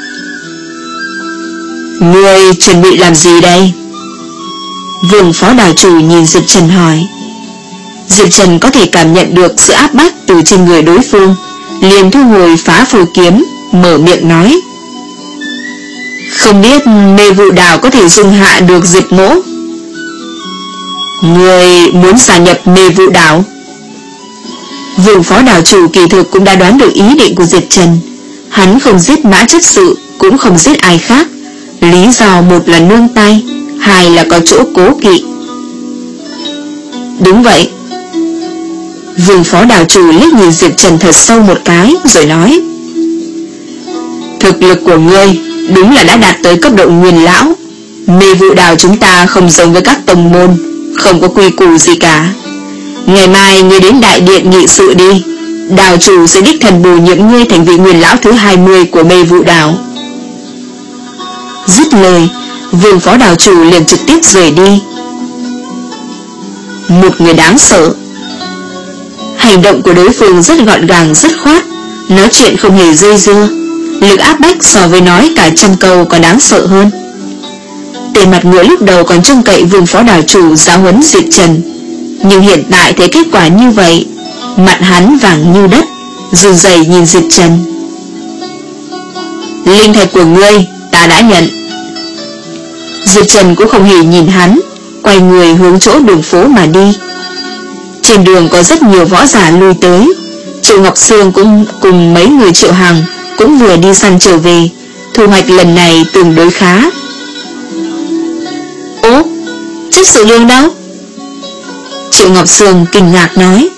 Ngươi chuẩn bị làm gì đây? Vương phó đảo chủ nhìn Diệp Trần hỏi. Diệp Trần có thể cảm nhận được sự áp bách từ trên người đối phương, liền thu hồi phá phù kiếm, mở miệng nói: Không biết mê vụ đảo có thể dung hạ được Diệp mỗ. Ngươi muốn gia nhập mê vụ đảo? Vương phó đảo chủ kỳ thực cũng đã đoán được ý định của Diệp Trần. Hắn không giết Mã chấp sự, cũng không giết ai khác. Lý do một là nương tay, hai là có chỗ cố kỵ. Đúng vậy. Vương phó đảo chủ liếc nhìn Diệp Trần thật sâu một cái rồi nói: Thực lực của ngươi đúng là đã đạt tới cấp độ nguyên lão. Mê vụ đảo chúng ta không giống với các tông môn, không có quy củ gì cả. Ngày mai ngươi đến đại điện nghị sự đi, đảo chủ sẽ đích thần bổ nhiệm ngươi thành vị nguyên lão thứ hai mươi của mê vụ đảo. Dứt lời, Vương phó đảo chủ liền trực tiếp rời đi. Một người đáng sợ. Hành động của đối phương rất gọn gàng, rất khoát, nói chuyện không hề dây dưa, lực áp bách so với nói cả trăm câu còn đáng sợ hơn. Tên mặt ngựa lúc đầu còn trông cậy Vương phó đảo chủ giáo huấn Diệp Trần, nhưng hiện tại thấy kết quả như vậy, mặt hắn vàng như đất, run rẩy nhìn Diệp Trần. Linh thạch của ngươi ta đã nhận. Diệp Trần cũng không hề nhìn hắn, quay người hướng chỗ đường phố mà đi. Trên đường có rất nhiều võ giả lui tới. Triệu Ngọc Sương cũng cùng mấy người Triệu Hằng cũng vừa đi săn trở về, thu hoạch lần này tương đối khá. Ố, chấp sự đường đâu? Triệu Ngọc Sương kinh ngạc nói.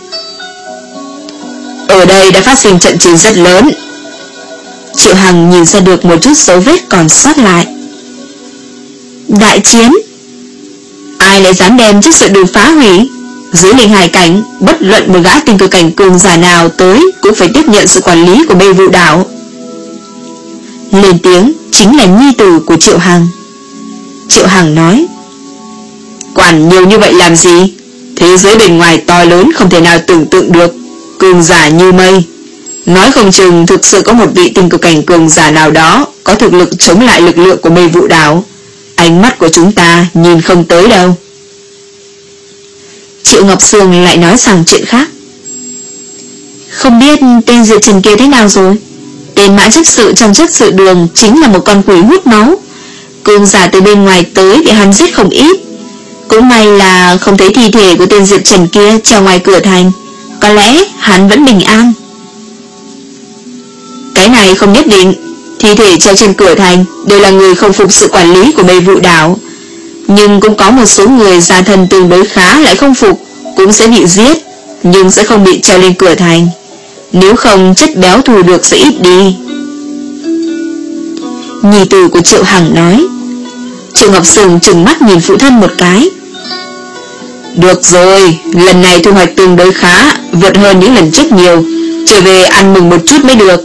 Ở đây đã phát sinh trận chiến rất lớn. Triệu Hằng nhìn ra được một chút dấu vết còn sót lại. Đại chiến? Ai lại dám đem chấp sự đường phá hủy? Dưới linh hải cảnh, bất luận một gã tinh cơ cảnh cường giả nào tới cũng phải tiếp nhận sự quản lý của mê vụ đảo. Lên tiếng chính là nhi tử của Triệu Hằng. Triệu Hằng nói: Quản nhiều như vậy làm gì? Thế giới bên ngoài to lớn không thể nào tưởng tượng được, cường giả như mây. Nói không chừng thực sự có một vị tinh cực cảnh cường giả nào đó có thực lực chống lại lực lượng của mê vụ đảo. Ánh mắt của chúng ta nhìn không tới đâu. Triệu Ngọc Sương lại nói sang chuyện khác. Không biết tên Diệp Trần kia thế nào rồi? Tên Mã chấp sự trong chấp sự đường chính là một con quỷ hút máu. Cường giả từ bên ngoài tới bị hắn giết không ít. Cũng may là không thấy thi thể của tên Diệp Trần kia treo ngoài cửa thành. Có lẽ hắn vẫn bình an. Cái này không nhất định. Thi thể treo trên cửa thành đều là người không phục sự quản lý của mê vụ đảo. Nhưng cũng có một số người gia thân tương đối khá lại không phục, cũng sẽ bị giết, nhưng sẽ không bị treo lên cửa thành. Nếu không chất béo thù được sẽ ít đi. Nhi tử của Triệu Hằng nói. Triệu Ngọc Sương trừng mắt nhìn phụ thân một cái. Được rồi, lần này thu hoạch tương đối khá, vượt hơn những lần trước nhiều. Trở về ăn mừng một chút mới được.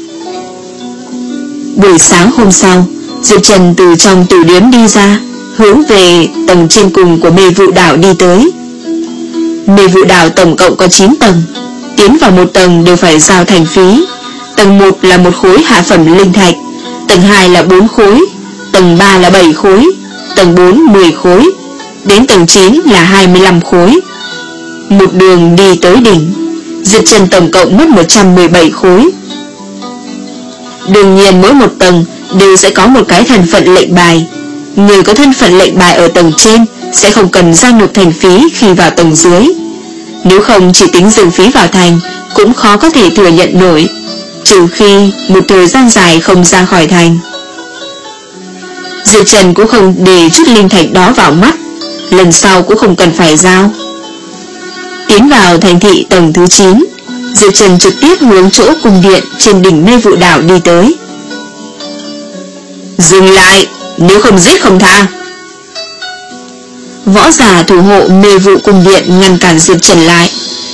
Buổi sáng hôm sau, Diệp Trần từ trong tử điếm đi ra, hướng về tầng trên cùng của mê vụ đảo đi tới. Mê vụ đảo tổng cộng có chín tầng. Tiến vào một tầng đều phải giao thành phí. Tầng một là một khối hạ phẩm linh thạch, tầng hai là bốn khối, tầng ba là bảy khối, tầng bốn mười khối, đến tầng chín là hai mươi lăm khối. Một đường đi tới đỉnh, Diệp Trần tổng cộng mất một trăm mười bảy khối. Đương nhiên mỗi một tầng đều sẽ có một cái thân phận lệnh bài. Người có thân phận lệnh bài ở tầng trên sẽ không cần giao nộp thành phí khi vào tầng dưới. Nếu không chỉ tính dừng phí vào thành cũng khó có thể thừa nhận nổi, trừ khi một thời gian dài không ra khỏi thành. Diệp Trần cũng không để chút linh thạch đó vào mắt, lần sau cũng không cần phải giao. Tiến vào thành thị tầng thứ chín, Diệp Trần trực tiếp hướng chỗ cung điện trên đỉnh Mê Vụ Đảo đi tới. Dừng lại, nếu không giết không tha. Võ giả thủ hộ Mê Vụ cung điện ngăn cản Diệp Trần lại.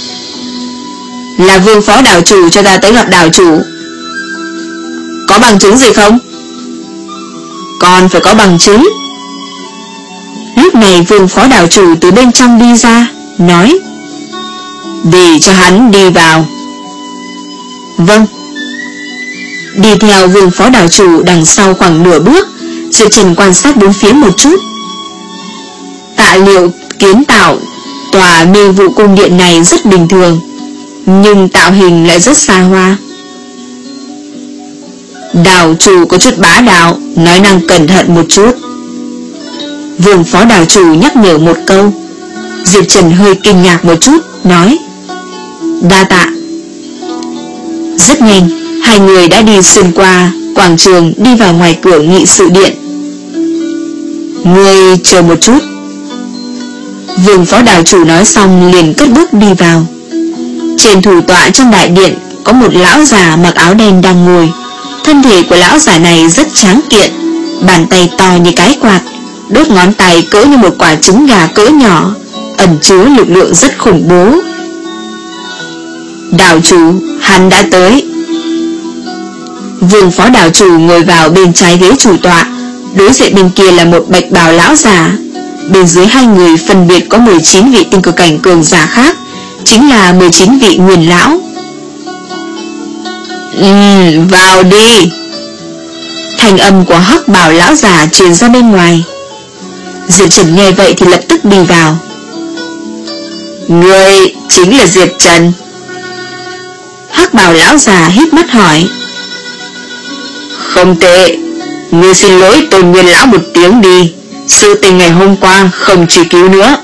Là Vương phó đảo chủ cho ta tới gặp đảo chủ. Có bằng chứng gì không? Còn phải có bằng chứng. Lúc này Vương phó đảo chủ từ bên trong đi ra, nói: Để cho hắn đi vào. Vâng. Đi theo Vương phó đảo chủ đằng sau khoảng nửa bước, Diệp Trần quan sát bốn phía một chút. Tạ liệu kiến tạo tòa Mê Vụ cung điện này rất bình thường, nhưng tạo hình lại rất xa hoa. Đảo chủ có chút bá đạo, nói năng cẩn thận một chút. Vương phó đảo chủ nhắc nhở một câu. Diệp Trần hơi kinh ngạc một chút, nói: Đa tạ. Rất nhanh, hai người đã đi xuyên qua quảng trường, đi vào ngoài cửa nghị sự điện. Ngươi chờ một chút. Vương phó đảo chủ nói xong liền cất bước đi vào. Trên thủ tọa trong đại điện có một lão già mặc áo đen đang ngồi. Thân thể của lão già này rất tráng kiện, bàn tay to như cái quạt, đốt ngón tay cỡ như một quả trứng gà cỡ nhỏ, ẩn chứa lực lượng rất khủng bố. Đảo chủ, hắn đã tới. Vương phó đảo chủ ngồi vào bên trái ghế chủ tọa, đối diện bên kia là một bạch bào lão già. Bên dưới hai người phân biệt có mười chín vị tinh cực cảnh cường giả khác, chính là mười chín vị nguyên lão. Ừ, vào đi. Thanh âm của hắc bào lão già truyền ra bên ngoài. Diệp Trần nghe vậy thì lập tức đi vào. Ngươi chính là Diệp Trần? Hắc bào lão già híp mắt hỏi. Không tệ. Ngươi xin lỗi Tôn Nguyên lão một tiếng đi, sự tình ngày hôm qua không truy cứu nữa.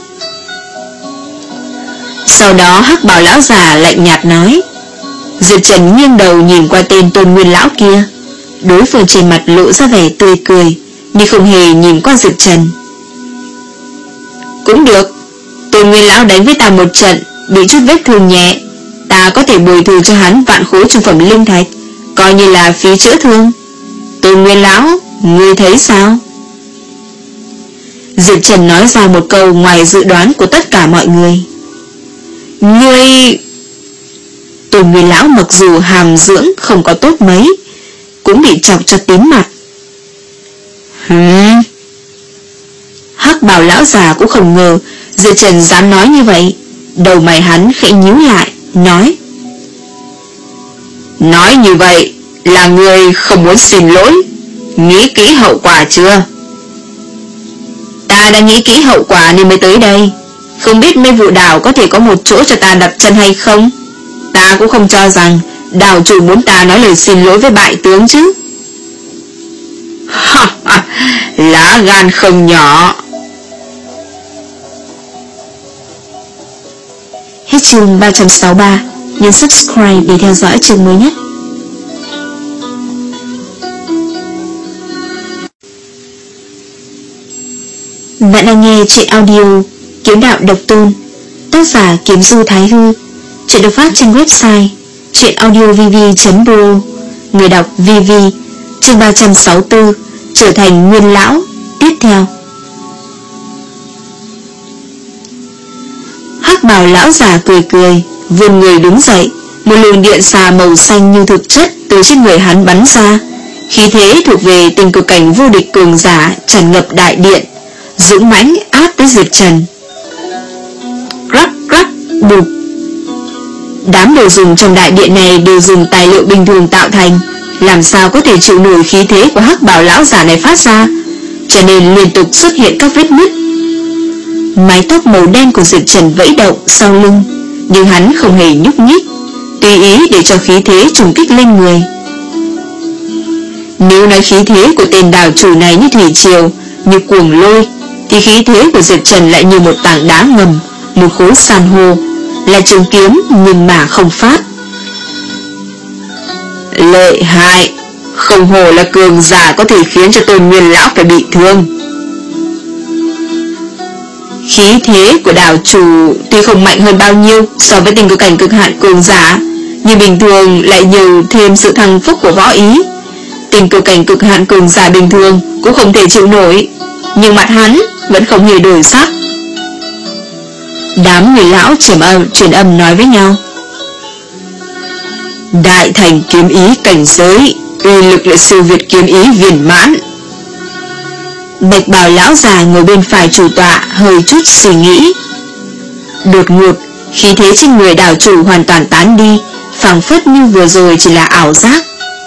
Sau đó hắc bào lão già lạnh nhạt nói. Diệp Trần nghiêng đầu nhìn qua tên Tôn Nguyên lão kia. Đối phương trên mặt lộ ra vẻ tươi cười, nhưng không hề nhìn qua Diệp Trần. Cũng được, Tôn Nguyên lão đánh với ta một trận, bị chút vết thương nhẹ, ta có thể bồi thường cho hắn vạn khối trung phẩm linh thạch, coi như là phí chữa thương. Tôn Nguyên lão, ngươi thấy sao? Diệp Trần nói ra một câu ngoài dự đoán của tất cả mọi người. Ngươi... Tôn Nguyên lão mặc dù hàm dưỡng không có tốt mấy, cũng bị chọc cho tím mặt. Hừm. Hắc bào lão già cũng không ngờ Diệp Trần dám nói như vậy. Đầu mày hắn khẽ nhíu lại, nói: Nói như vậy là ngươi không muốn xin lỗi, nghĩ kỹ hậu quả chưa? Ta đã nghĩ kỹ hậu quả nên mới tới đây. Không biết Mê Vụ Đảo có thể có một chỗ cho ta đặt chân hay không? Ta cũng không cho rằng đảo chủ muốn ta nói lời xin lỗi với bại tướng chứ. Ha ha, lá gan không nhỏ. Hết chương ba trăm sáu mươi ba. Nhấn subscribe để theo dõi chương mới nhất. Bạn đang nghe chuyện audio Kiếm Đạo Độc Tôn, tác giả Kiếm Du Thái Hư. Chuyện được phát trên website chuyenaudiovv chấm pro. Người đọc vê vê. Chương ba trăm sáu mươi tư. Trở thành nguyên lão. Tiếp theo. Hắc bào lão già cười cười, vươn người đứng dậy. Một luồng điện xà màu xanh như thực chất từ trên người hắn bắn ra. Khí thế thuộc về tinh cực cảnh vô địch cường giả tràn ngập đại điện, dũng mãnh áp tới Diệp Trần. Rắc rắc bụp. Đám đồ dùng trong đại điện này đều dùng tài liệu bình thường tạo thành, làm sao có thể chịu nổi khí thế của hắc bào lão giả này phát ra, cho nên liên tục xuất hiện các vết nứt. Mái tóc màu đen của Diệp Trần vẫy động sau lưng, nhưng hắn không hề nhúc nhích, tùy ý để cho khí thế trùng kích lên người. Nếu nói khí thế của tên đảo chủ này như thủy triều, như cuồng lôi, thì khí thế của Diệp Trần lại như một tảng đá ngầm, một khối san hô, là trường kiếm nhưng mà không phát. Lợi hại, Không hồ là cường giả có thể khiến cho Tôn Nguyên lão phải bị thương. Khí thế của đảo chủ tuy không mạnh hơn bao nhiêu so với tình cực cảnh cực hạn cường giả, nhưng bình thường lại nhiều thêm sự thăng phúc của võ ý. Tình cực cảnh cực hạn cường giả bình thường cũng không thể chịu nổi, nhưng mặt hắn vẫn không hề đổi sắc. Đám người lão truyền âm, truyền âm nói với nhau: Đại thành kiếm ý cảnh giới, uy lực lại siêu việt kiếm ý viên mãn. Bạch bào lão già ngồi bên phải chủ tọa hơi chút suy nghĩ. Đột ngột, khí thế trên người đảo chủ hoàn toàn tán đi, phảng phất như vừa rồi chỉ là ảo giác.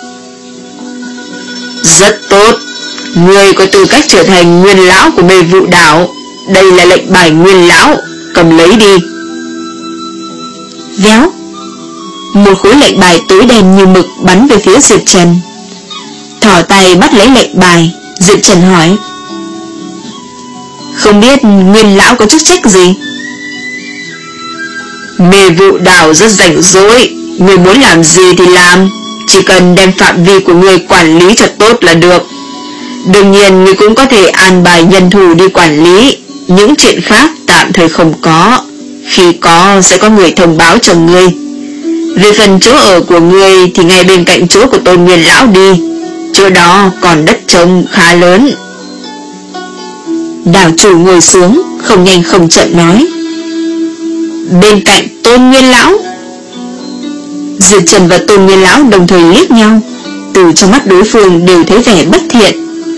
Rất tốt, ngươi có tư cách trở thành nguyên lão của Mê Vụ đảo. Đây là lệnh bài nguyên lão, cầm lấy đi. Véo, một khối lệnh bài tối đen như mực bắn về phía Diệp Trần. Thỏ tay bắt lấy lệnh bài. Diệp Trần hỏi: Không biết nguyên lão có chức trách gì? Mê Vụ đảo rất rảnh rỗi, người muốn làm gì thì làm, chỉ cần đem phạm vi của người quản lý cho tốt là được. Đương nhiên người cũng có thể an bài nhân thủ đi quản lý, những chuyện khác tạm thời không có, khi có sẽ có người thông báo cho ngươi. Về phần chỗ ở của ngươi thì ngay bên cạnh chỗ của Tôn Nguyên lão đi, chỗ đó còn đất trống khá lớn. Đảo chủ ngồi xuống, không nhanh không chậm nói: Bên cạnh Tôn Nguyên lão? Diệp Trần và Tôn Nguyên lão đồng thời liếc nhau, từ trong mắt đối phương đều thấy vẻ bất thiện.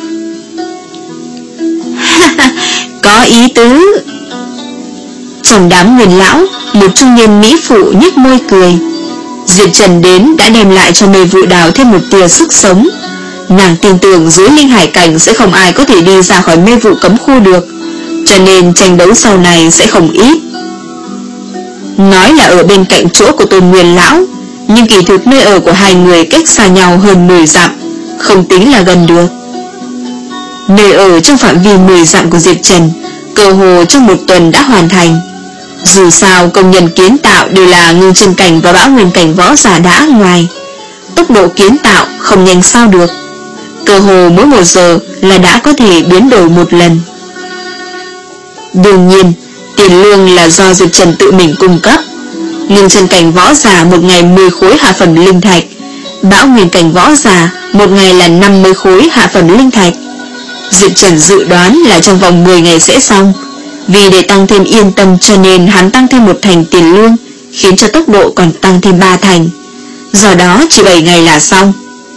Có ý tứ. Trong đám Nguyên lão, một trung niên mỹ phụ nhếch môi cười. Diệp Trần đến đã đem lại cho Mê Vụ đảo thêm một tia sức sống. Nàng tin tưởng dưới linh hải cảnh sẽ không ai có thể đi ra khỏi mê vụ cấm khu được, cho nên tranh đấu sau này sẽ không ít. Nói là ở bên cạnh chỗ của Tôn Nguyên lão, nhưng kỳ thực nơi ở của hai người cách xa nhau hơn mười dặm, không tính là gần được. Nơi ở trong phạm vi mười dặm của Diệp Trần cơ hồ trong một tuần đã hoàn thành. Dù sao công nhân kiến tạo đều là ngưng chân cảnh và bão nguyên cảnh võ giả đã ngoài, tốc độ kiến tạo không nhanh sao được, cơ hồ mỗi một giờ là đã có thể biến đổi một lần. Đương nhiên tiền lương là do Diệp Trần tự mình cung cấp. Ngưng chân cảnh võ giả một ngày mười khối hạ phẩm linh thạch, bão nguyên cảnh võ giả một ngày là năm mươi khối hạ phẩm linh thạch. Diệp Trần dự đoán là trong vòng mười ngày sẽ xong, vì để tăng thêm yên tâm cho nên hắn tăng thêm một thành tiền lương, khiến cho tốc độ còn tăng thêm ba thành. Do đó chỉ bảy ngày là xong.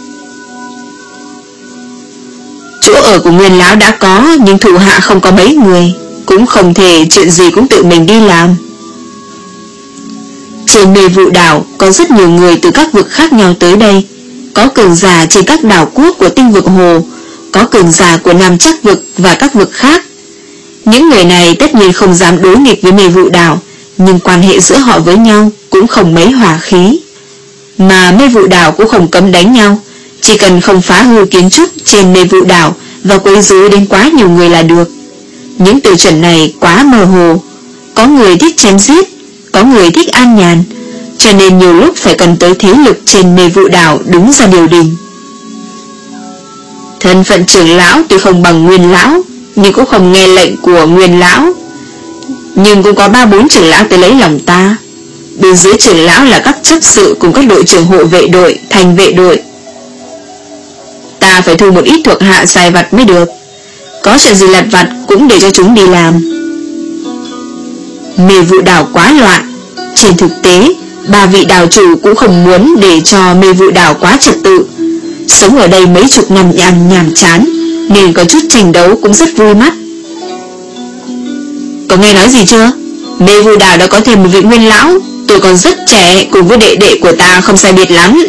Chỗ ở của Nguyên lão đã có, nhưng thủ hạ không có mấy người, cũng không thể chuyện gì cũng tự mình đi làm. Trên Mê Vụ đảo có rất nhiều người từ các vực khác nhau tới đây, có cường giả trên các đảo quốc của tinh vực hồ, có cường giả của Nam Chắc vực và các vực khác. Những người này tất nhiên không dám đối nghịch với Mê Vụ đảo, nhưng quan hệ giữa họ với nhau cũng không mấy hòa khí. Mà Mê Vụ đảo cũng không cấm đánh nhau, chỉ cần không phá hư kiến trúc trên Mê Vụ đảo và quấy rối đến quá nhiều người là được. Những tiêu chuẩn này quá mơ hồ, có người thích chém giết, có người thích an nhàn, cho nên nhiều lúc phải cần tới thế lực trên Mê Vụ đảo đứng ra điều đình. Thân phận trưởng lão tuy không bằng Nguyên lão, nhưng cũng không nghe lệnh của Nguyên lão, nhưng cũng có ba bốn trưởng lão tới lấy lòng ta. Bên dưới trưởng lão là các chấp sự cùng các đội trưởng hộ vệ đội, thành vệ đội. Ta phải thu một ít thuộc hạ xài vặt mới được, có chuyện gì lặt vặt cũng để cho chúng đi làm. Mê Vụ đảo quá loạn. Trên thực tế, ba vị đảo chủ cũng không muốn để cho Mê Vụ đảo quá trật tự. Sống ở đây mấy chục năm nhàm nhàm chán, nên có chút tranh đấu cũng rất vui mắt. Có nghe nói gì chưa? Mê Vụ đảo đã có thêm một vị Nguyên lão, tôi còn rất trẻ, cùng với đệ đệ của ta không sai biệt lắm.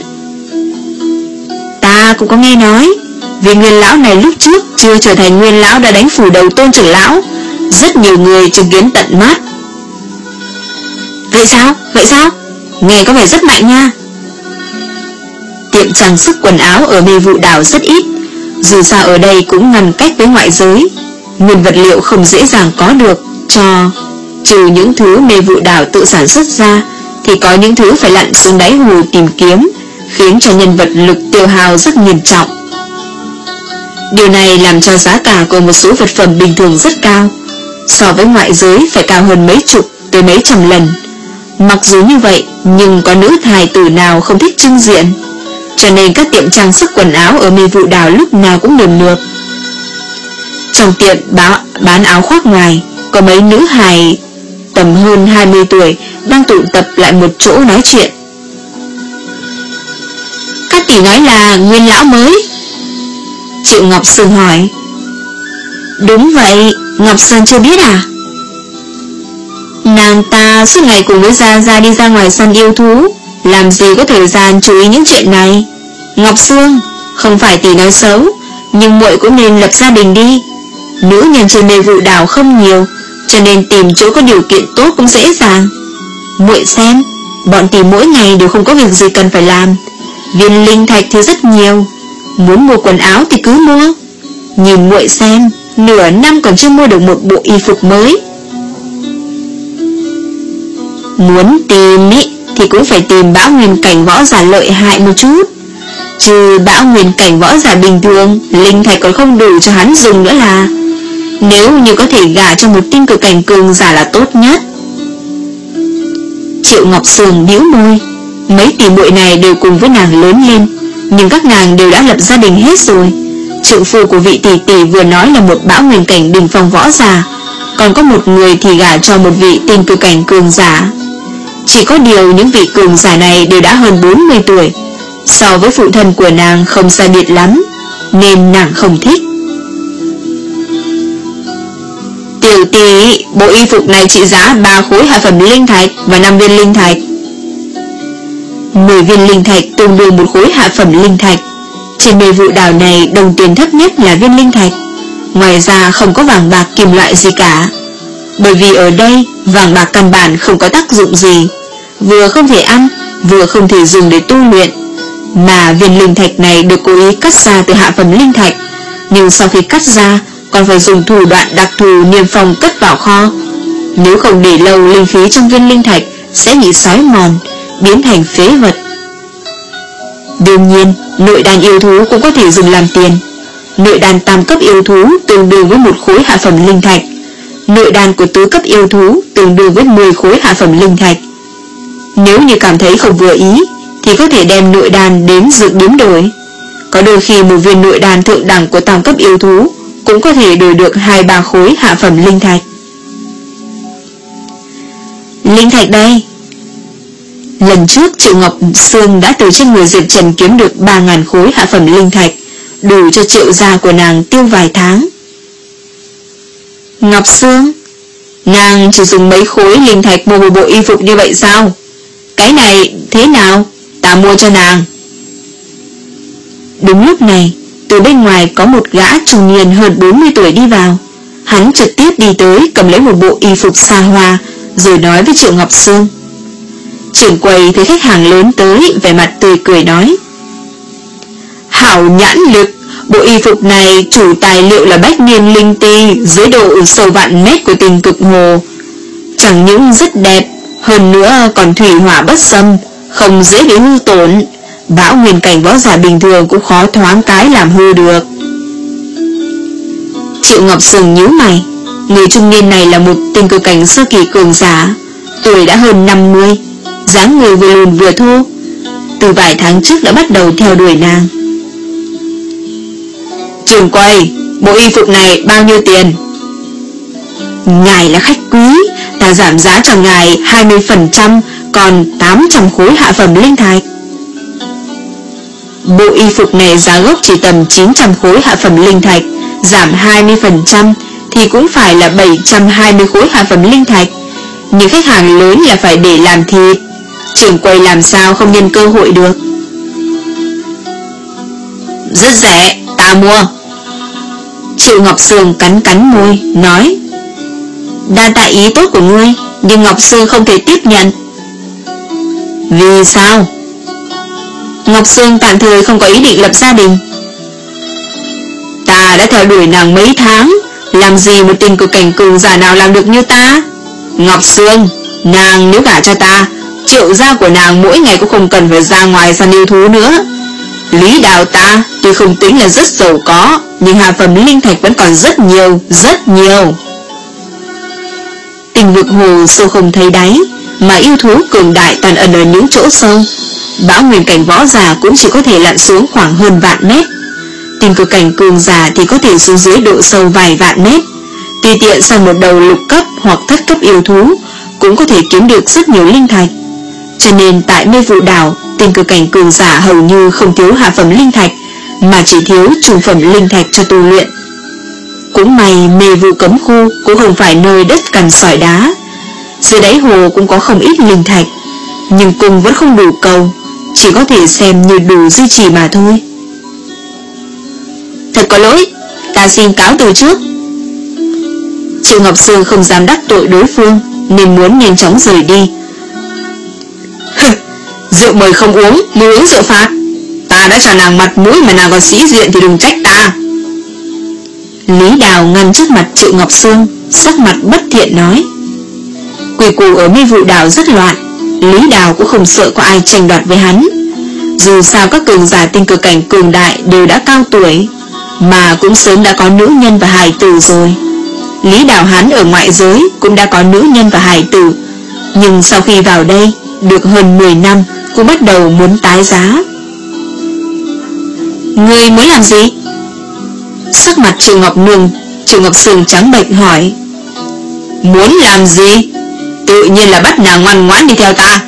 Ta cũng có nghe nói, vì Nguyên lão này lúc trước chưa trở thành Nguyên lão đã đánh phủ đầu Tôn trưởng lão, rất nhiều người chứng kiến tận mắt. Vậy sao? Vậy sao? Nghe có vẻ rất mạnh nha. Tiệm trang sức quần áo ở Mê Vụ đảo rất ít, dù sao ở đây cũng ngăn cách với ngoại giới, nguyên vật liệu không dễ dàng có được, cho trừ những thứ Mê Vụ đảo tự sản xuất ra, thì có những thứ phải lặn xuống đáy hồ tìm kiếm, khiến cho nhân vật lực tiêu hao rất nghiêm trọng. Điều này làm cho giá cả của một số vật phẩm bình thường rất cao, so với ngoại giới phải cao hơn mấy chục tới mấy trăm lần. Mặc dù như vậy, nhưng có nữ hài tử nào không thích trưng diện, cho nên các tiệm trang sức quần áo ở Mê Vụ Đảo lúc nào cũng nườm nượp. Trong tiệm báo, bán áo khoác ngoài, có mấy nữ hài tầm hơn hai mươi tuổi đang tụ tập lại một chỗ nói chuyện. Các tỷ nói là Nguyên lão mới? Triệu Ngọc Sương hỏi. Đúng vậy, Ngọc Sơn chưa biết à? Nàng ta suốt ngày cùng với Gia Gia đi ra ngoài săn yêu thú, làm gì có thời gian chú ý những chuyện này. Ngọc Sương, không phải tỷ nói xấu, nhưng muội cũng nên lập gia đình đi. Nữ nhân trên Mê Vụ Đảo không nhiều, cho nên tìm chỗ có điều kiện tốt cũng dễ dàng. Muội xem, bọn tỷ mỗi ngày đều không có việc gì cần phải làm. Viên linh thạch thì rất nhiều, muốn mua quần áo thì cứ mua. Nhìn muội xem, nửa năm còn chưa mua được một bộ y phục mới. Muốn tìm ý, thì cũng phải tìm Bão Nguyên Cảnh võ giả lợi hại một chút. Trừ Bão Nguyên Cảnh võ giả bình thường, linh thạch còn không đủ cho hắn dùng nữa là. Nếu như có thể gả cho một tinh cực cảnh cường giả là tốt nhất. Triệu Ngọc Sương bĩu môi. Mấy tỷ muội này đều cùng với nàng lớn lên, nhưng các nàng đều đã lập gia đình hết rồi. Trượng phu của vị tỷ tỷ vừa nói là một Bão Nguyên Cảnh đỉnh phong võ giả, còn có một người thì gả cho một vị tinh cực cảnh cường giả. Chỉ có điều những vị cường giả này đều đã hơn bốn mươi tuổi, so với phụ thân của nàng không sai biệt lắm, nên nàng không thích. Tiểu tỷ, bộ y phục này trị giá ba khối hạ phẩm linh thạch và năm viên linh thạch. mười viên linh thạch tương đương một khối hạ phẩm linh thạch. Trên Mê Vụ Đảo này đồng tiền thấp nhất là viên linh thạch, ngoài ra không có vàng bạc kim loại gì cả. Bởi vì ở đây vàng bạc căn bản không có tác dụng gì, vừa không thể ăn, vừa không thể dùng để tu luyện. Mà viên linh thạch này được cố ý cắt ra từ hạ phẩm linh thạch, nhưng sau khi cắt ra còn phải dùng thủ đoạn đặc thù niêm phong cất vào kho. Nếu không để lâu, linh khí trong viên linh thạch sẽ bị xói mòn, biến thành phế vật. Đương nhiên, nội đan yêu thú cũng có thể dùng làm tiền. Nội đan tam cấp yêu thú tương đương với một khối hạ phẩm linh thạch, nội đan của tứ cấp yêu thú tương đương với mười khối hạ phẩm linh thạch. Nếu như cảm thấy không vừa ý thì có thể đem nội đan đến dược điếm đổi. Có đôi khi một viên nội đan thượng đẳng của tam cấp yêu thú cũng có thể đổi được hai ba khối hạ phẩm linh thạch. Linh thạch đây. Lần trước Triệu Ngọc Sương đã từ trên người Diệp Trần kiếm được ba ngàn khối hạ phẩm linh thạch, đủ cho Triệu gia của nàng tiêu vài tháng. Ngọc Sương, nàng chỉ dùng mấy khối linh thạch mua một bộ y phục như vậy sao? Cái này thế nào? Ta mua cho nàng. Đúng lúc này, từ bên ngoài có một gã trung niên hơn bốn mươi tuổi đi vào. Hắn trực tiếp đi tới cầm lấy một bộ y phục xa hoa, rồi nói với Triệu Ngọc Sương. Trưởng quầy thấy khách hàng lớn tới, vẻ mặt tươi cười nói: hảo nhãn lực, bộ y phục này chủ tài liệu là bách niên linh ti dưới độ sâu vạn mét của Tình Cực Hồ. Chẳng những rất đẹp, hơn nữa còn thủy hỏa bất xâm, không dễ bị hư tổn. Bão Nguyên Cảnh võ giả bình thường cũng khó thoáng cái làm hư được. Triệu Ngọc Sương nhíu mày. Người trung niên này là một Tinh Cực Cảnh sơ kỳ cường giả, tuổi đã hơn năm mươi, dáng người vừa lùn vừa thô. Từ vài tháng trước đã bắt đầu theo đuổi nàng. Trưởng quầy, bộ y phục này bao nhiêu tiền? Ngài là khách quý, ta giảm giá cho ngài hai mươi phần trăm, còn tám trăm khối hạ phẩm linh thạch. Bộ y phục này giá gốc chỉ tầm chín trăm khối hạ phẩm linh thạch, giảm hai mươi phần trăm thì cũng phải là bảy trăm hai mươi khối hạ phẩm linh thạch. Nhưng khách hàng lớn là phải để làm thịt, trưởng quầy làm sao không nhân cơ hội được. Rất rẻ, ta mua. Triệu Ngọc Sương cắn cắn môi, nói: đa tạ ý tốt của ngươi, nhưng Ngọc Sương không thể tiếp nhận. Vì sao? Ngọc Sương tạm thời không có ý định lập gia đình. Ta đã theo đuổi nàng mấy tháng, làm gì một Tình Cực Cảnh cường giả nào làm được như ta. Ngọc Sương, nàng nếu gả cho ta, Triệu gia của nàng mỗi ngày cũng không cần phải ra ngoài săn yêu thú nữa. Lý Đào ta tuy không tính là rất giàu có, nhưng hạ phẩm linh thạch vẫn còn rất nhiều, rất nhiều. Tình vực hồ sâu không thấy đáy, mà yêu thú cường đại toàn ẩn ở những chỗ sâu. Bão nguyên cảnh võ giả cũng chỉ có thể lặn xuống khoảng hơn vạn mét. Tình cực cảnh cường giả thì có thể xuống dưới độ sâu vài vạn mét. Tùy tiện sang một đầu lục cấp hoặc thất cấp yêu thú cũng có thể kiếm được rất nhiều linh thạch. Cho nên tại Mê Vụ Đảo, tình cực cảnh cường giả hầu như không thiếu hạ phẩm linh thạch, mà chỉ thiếu trung phẩm linh thạch cho tu luyện. Cũng may Mê Vụ cấm khu cũng không phải nơi đất cằn sỏi đá. Dưới đáy hồ cũng có không ít linh thạch, nhưng cùng vẫn không đủ cầu, chỉ có thể xem như đủ duy trì mà thôi. Thật có lỗi, ta xin cáo từ trước. Triệu Ngọc Sương không dám đắc tội đối phương, nên muốn nhanh chóng rời đi. Rượu mời không uống, muốn uống rượu phạt. Ta đã cho nàng mặt mũi mà nàng còn sĩ diện thì đừng trách ta. Lý Đào ngăn trước mặt Triệu Ngọc Sương, sắc mặt bất thiện nói. Quỷ củ ở Mê Vụ Đảo rất loạn, Lý Đào cũng không sợ có ai tranh đoạt với hắn. Dù sao các cường giả tinh cực cảnh cường đại đều đã cao tuổi, mà cũng sớm đã có nữ nhân và hài tử rồi. Lý Đào hắn ở ngoại giới cũng đã có nữ nhân và hài tử, nhưng sau khi vào đây được hơn mười năm cũng bắt đầu muốn tái giá. Ngươi muốn làm gì? Sắc mặt Triệu Ngọc Nương, Triệu Ngọc Sương trắng bệch hỏi. Muốn làm gì? Tự nhiên là bắt nàng ngoan ngoãn đi theo ta.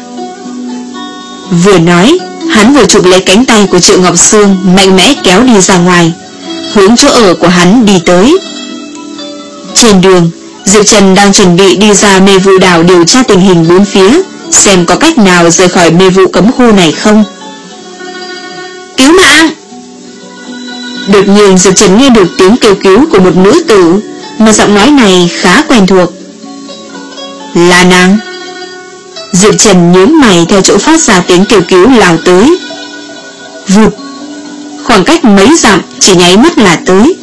Vừa nói, hắn vừa chụp lấy cánh tay của Triệu Ngọc Sương, mạnh mẽ kéo đi ra ngoài, hướng chỗ ở của hắn đi tới. Trên đường, Diệp Trần đang chuẩn bị đi ra Mê Vụ Đảo điều tra tình hình bốn phía, xem có cách nào rời khỏi Mê Vụ cấm khu này không. Cứu mạng! Đột nhiên Diệp Trần nghe được tiếng kêu cứu của một nữ tử, mà giọng nói này khá quen thuộc. Là nàng. Diệp Trần nhướng mày theo chỗ phát ra tiếng kêu cứu lao tới. Vụt! Khoảng cách mấy dặm chỉ nháy mắt là tới.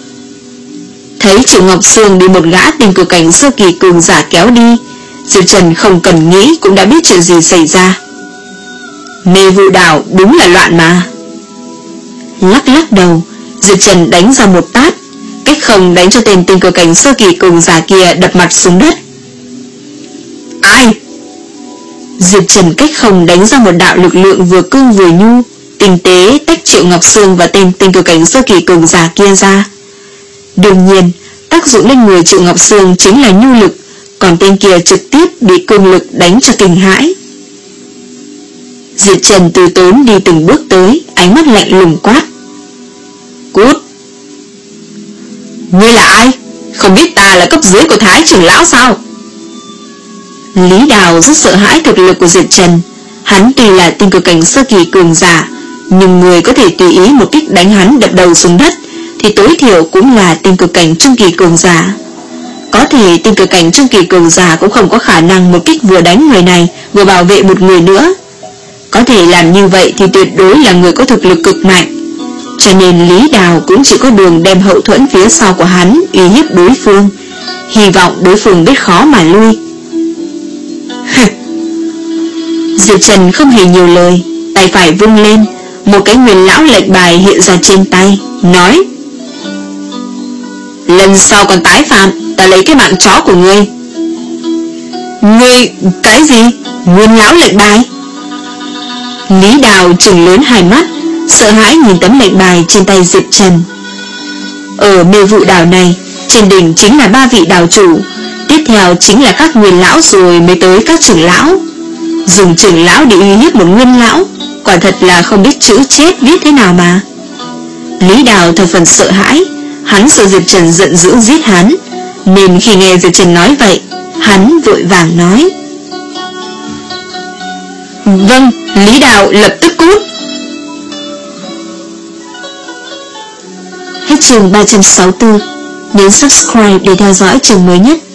Thấy Triệu Ngọc Sương bị một gã tinh cực cảnh sơ kỳ cường giả kéo đi, Diệp Trần không cần nghĩ cũng đã biết chuyện gì xảy ra. Mê Vụ Đảo đúng là loạn mà. Lắc lắc đầu, Diệp Trần đánh ra một tát, cách không đánh cho tên tinh cực cảnh sơ kỳ cường giả kia đập mặt xuống đất. Ai? Diệp Trần cách không đánh ra một đạo lực lượng vừa cương vừa nhu, tinh tế tách Triệu Ngọc Sương và tên tinh cực cảnh sơ kỳ cường giả kia ra. Đương nhiên, tác dụng lên người Triệu Ngọc Sương chính là nhu lực, còn tên kia trực tiếp bị cương lực đánh cho kinh hãi. Diệp Trần từ tốn đi từng bước tới, ánh mắt lạnh lùng quát. Cút! Ngươi là ai? Không biết ta là cấp dưới của Thái trưởng lão sao? Lý Đào rất sợ hãi thực lực của Diệp Trần. Hắn tuy là tinh cực cảnh sơ kỳ cường giả, nhưng người có thể tùy ý một kích đánh hắn đập đầu xuống đất thì tối thiểu cũng là tinh cực cảnh trung kỳ cường giả. Có thể tinh cực cảnh trung kỳ cường giả cũng không có khả năng một kích vừa đánh người này vừa bảo vệ một người nữa. Có thể làm như vậy thì tuyệt đối là người có thực lực cực mạnh. Cho nên Lý Đào cũng chỉ có đường đem hậu thuẫn phía sau của hắn uy hiếp đối phương, hy vọng đối phương biết khó mà lui. Diệp Trần không hề nhiều lời, tay phải vung lên, một cái nguyên lão lệnh bài hiện ra trên tay, nói: lần sau còn tái phạm, ta lấy cái mạng chó của ngươi. Ngươi, cái gì? Nguyên lão lệnh bài? Lý Đào trừng lớn hai mắt, sợ hãi nhìn tấm lệnh bài trên tay Diệp Trần. Ở Mê Vụ Đảo này, trên đỉnh chính là ba vị đảo chủ, tiếp theo chính là các nguyên lão, rồi mới tới các trưởng lão. Dùng trưởng lão để uy hiếp một nguyên lão, quả thật là không biết chữ chết viết thế nào mà. Lý Đào thật phần sợ hãi, hắn sợ Diệp Trần giận dữ giết hắn, nên khi nghe Diệp Trần nói vậy, hắn vội vàng nói: vâng, Lý Đào lập tức cút. Hết chương ba trăm sáu mươi tư. Nhấn subscribe để theo dõi chương mới nhất.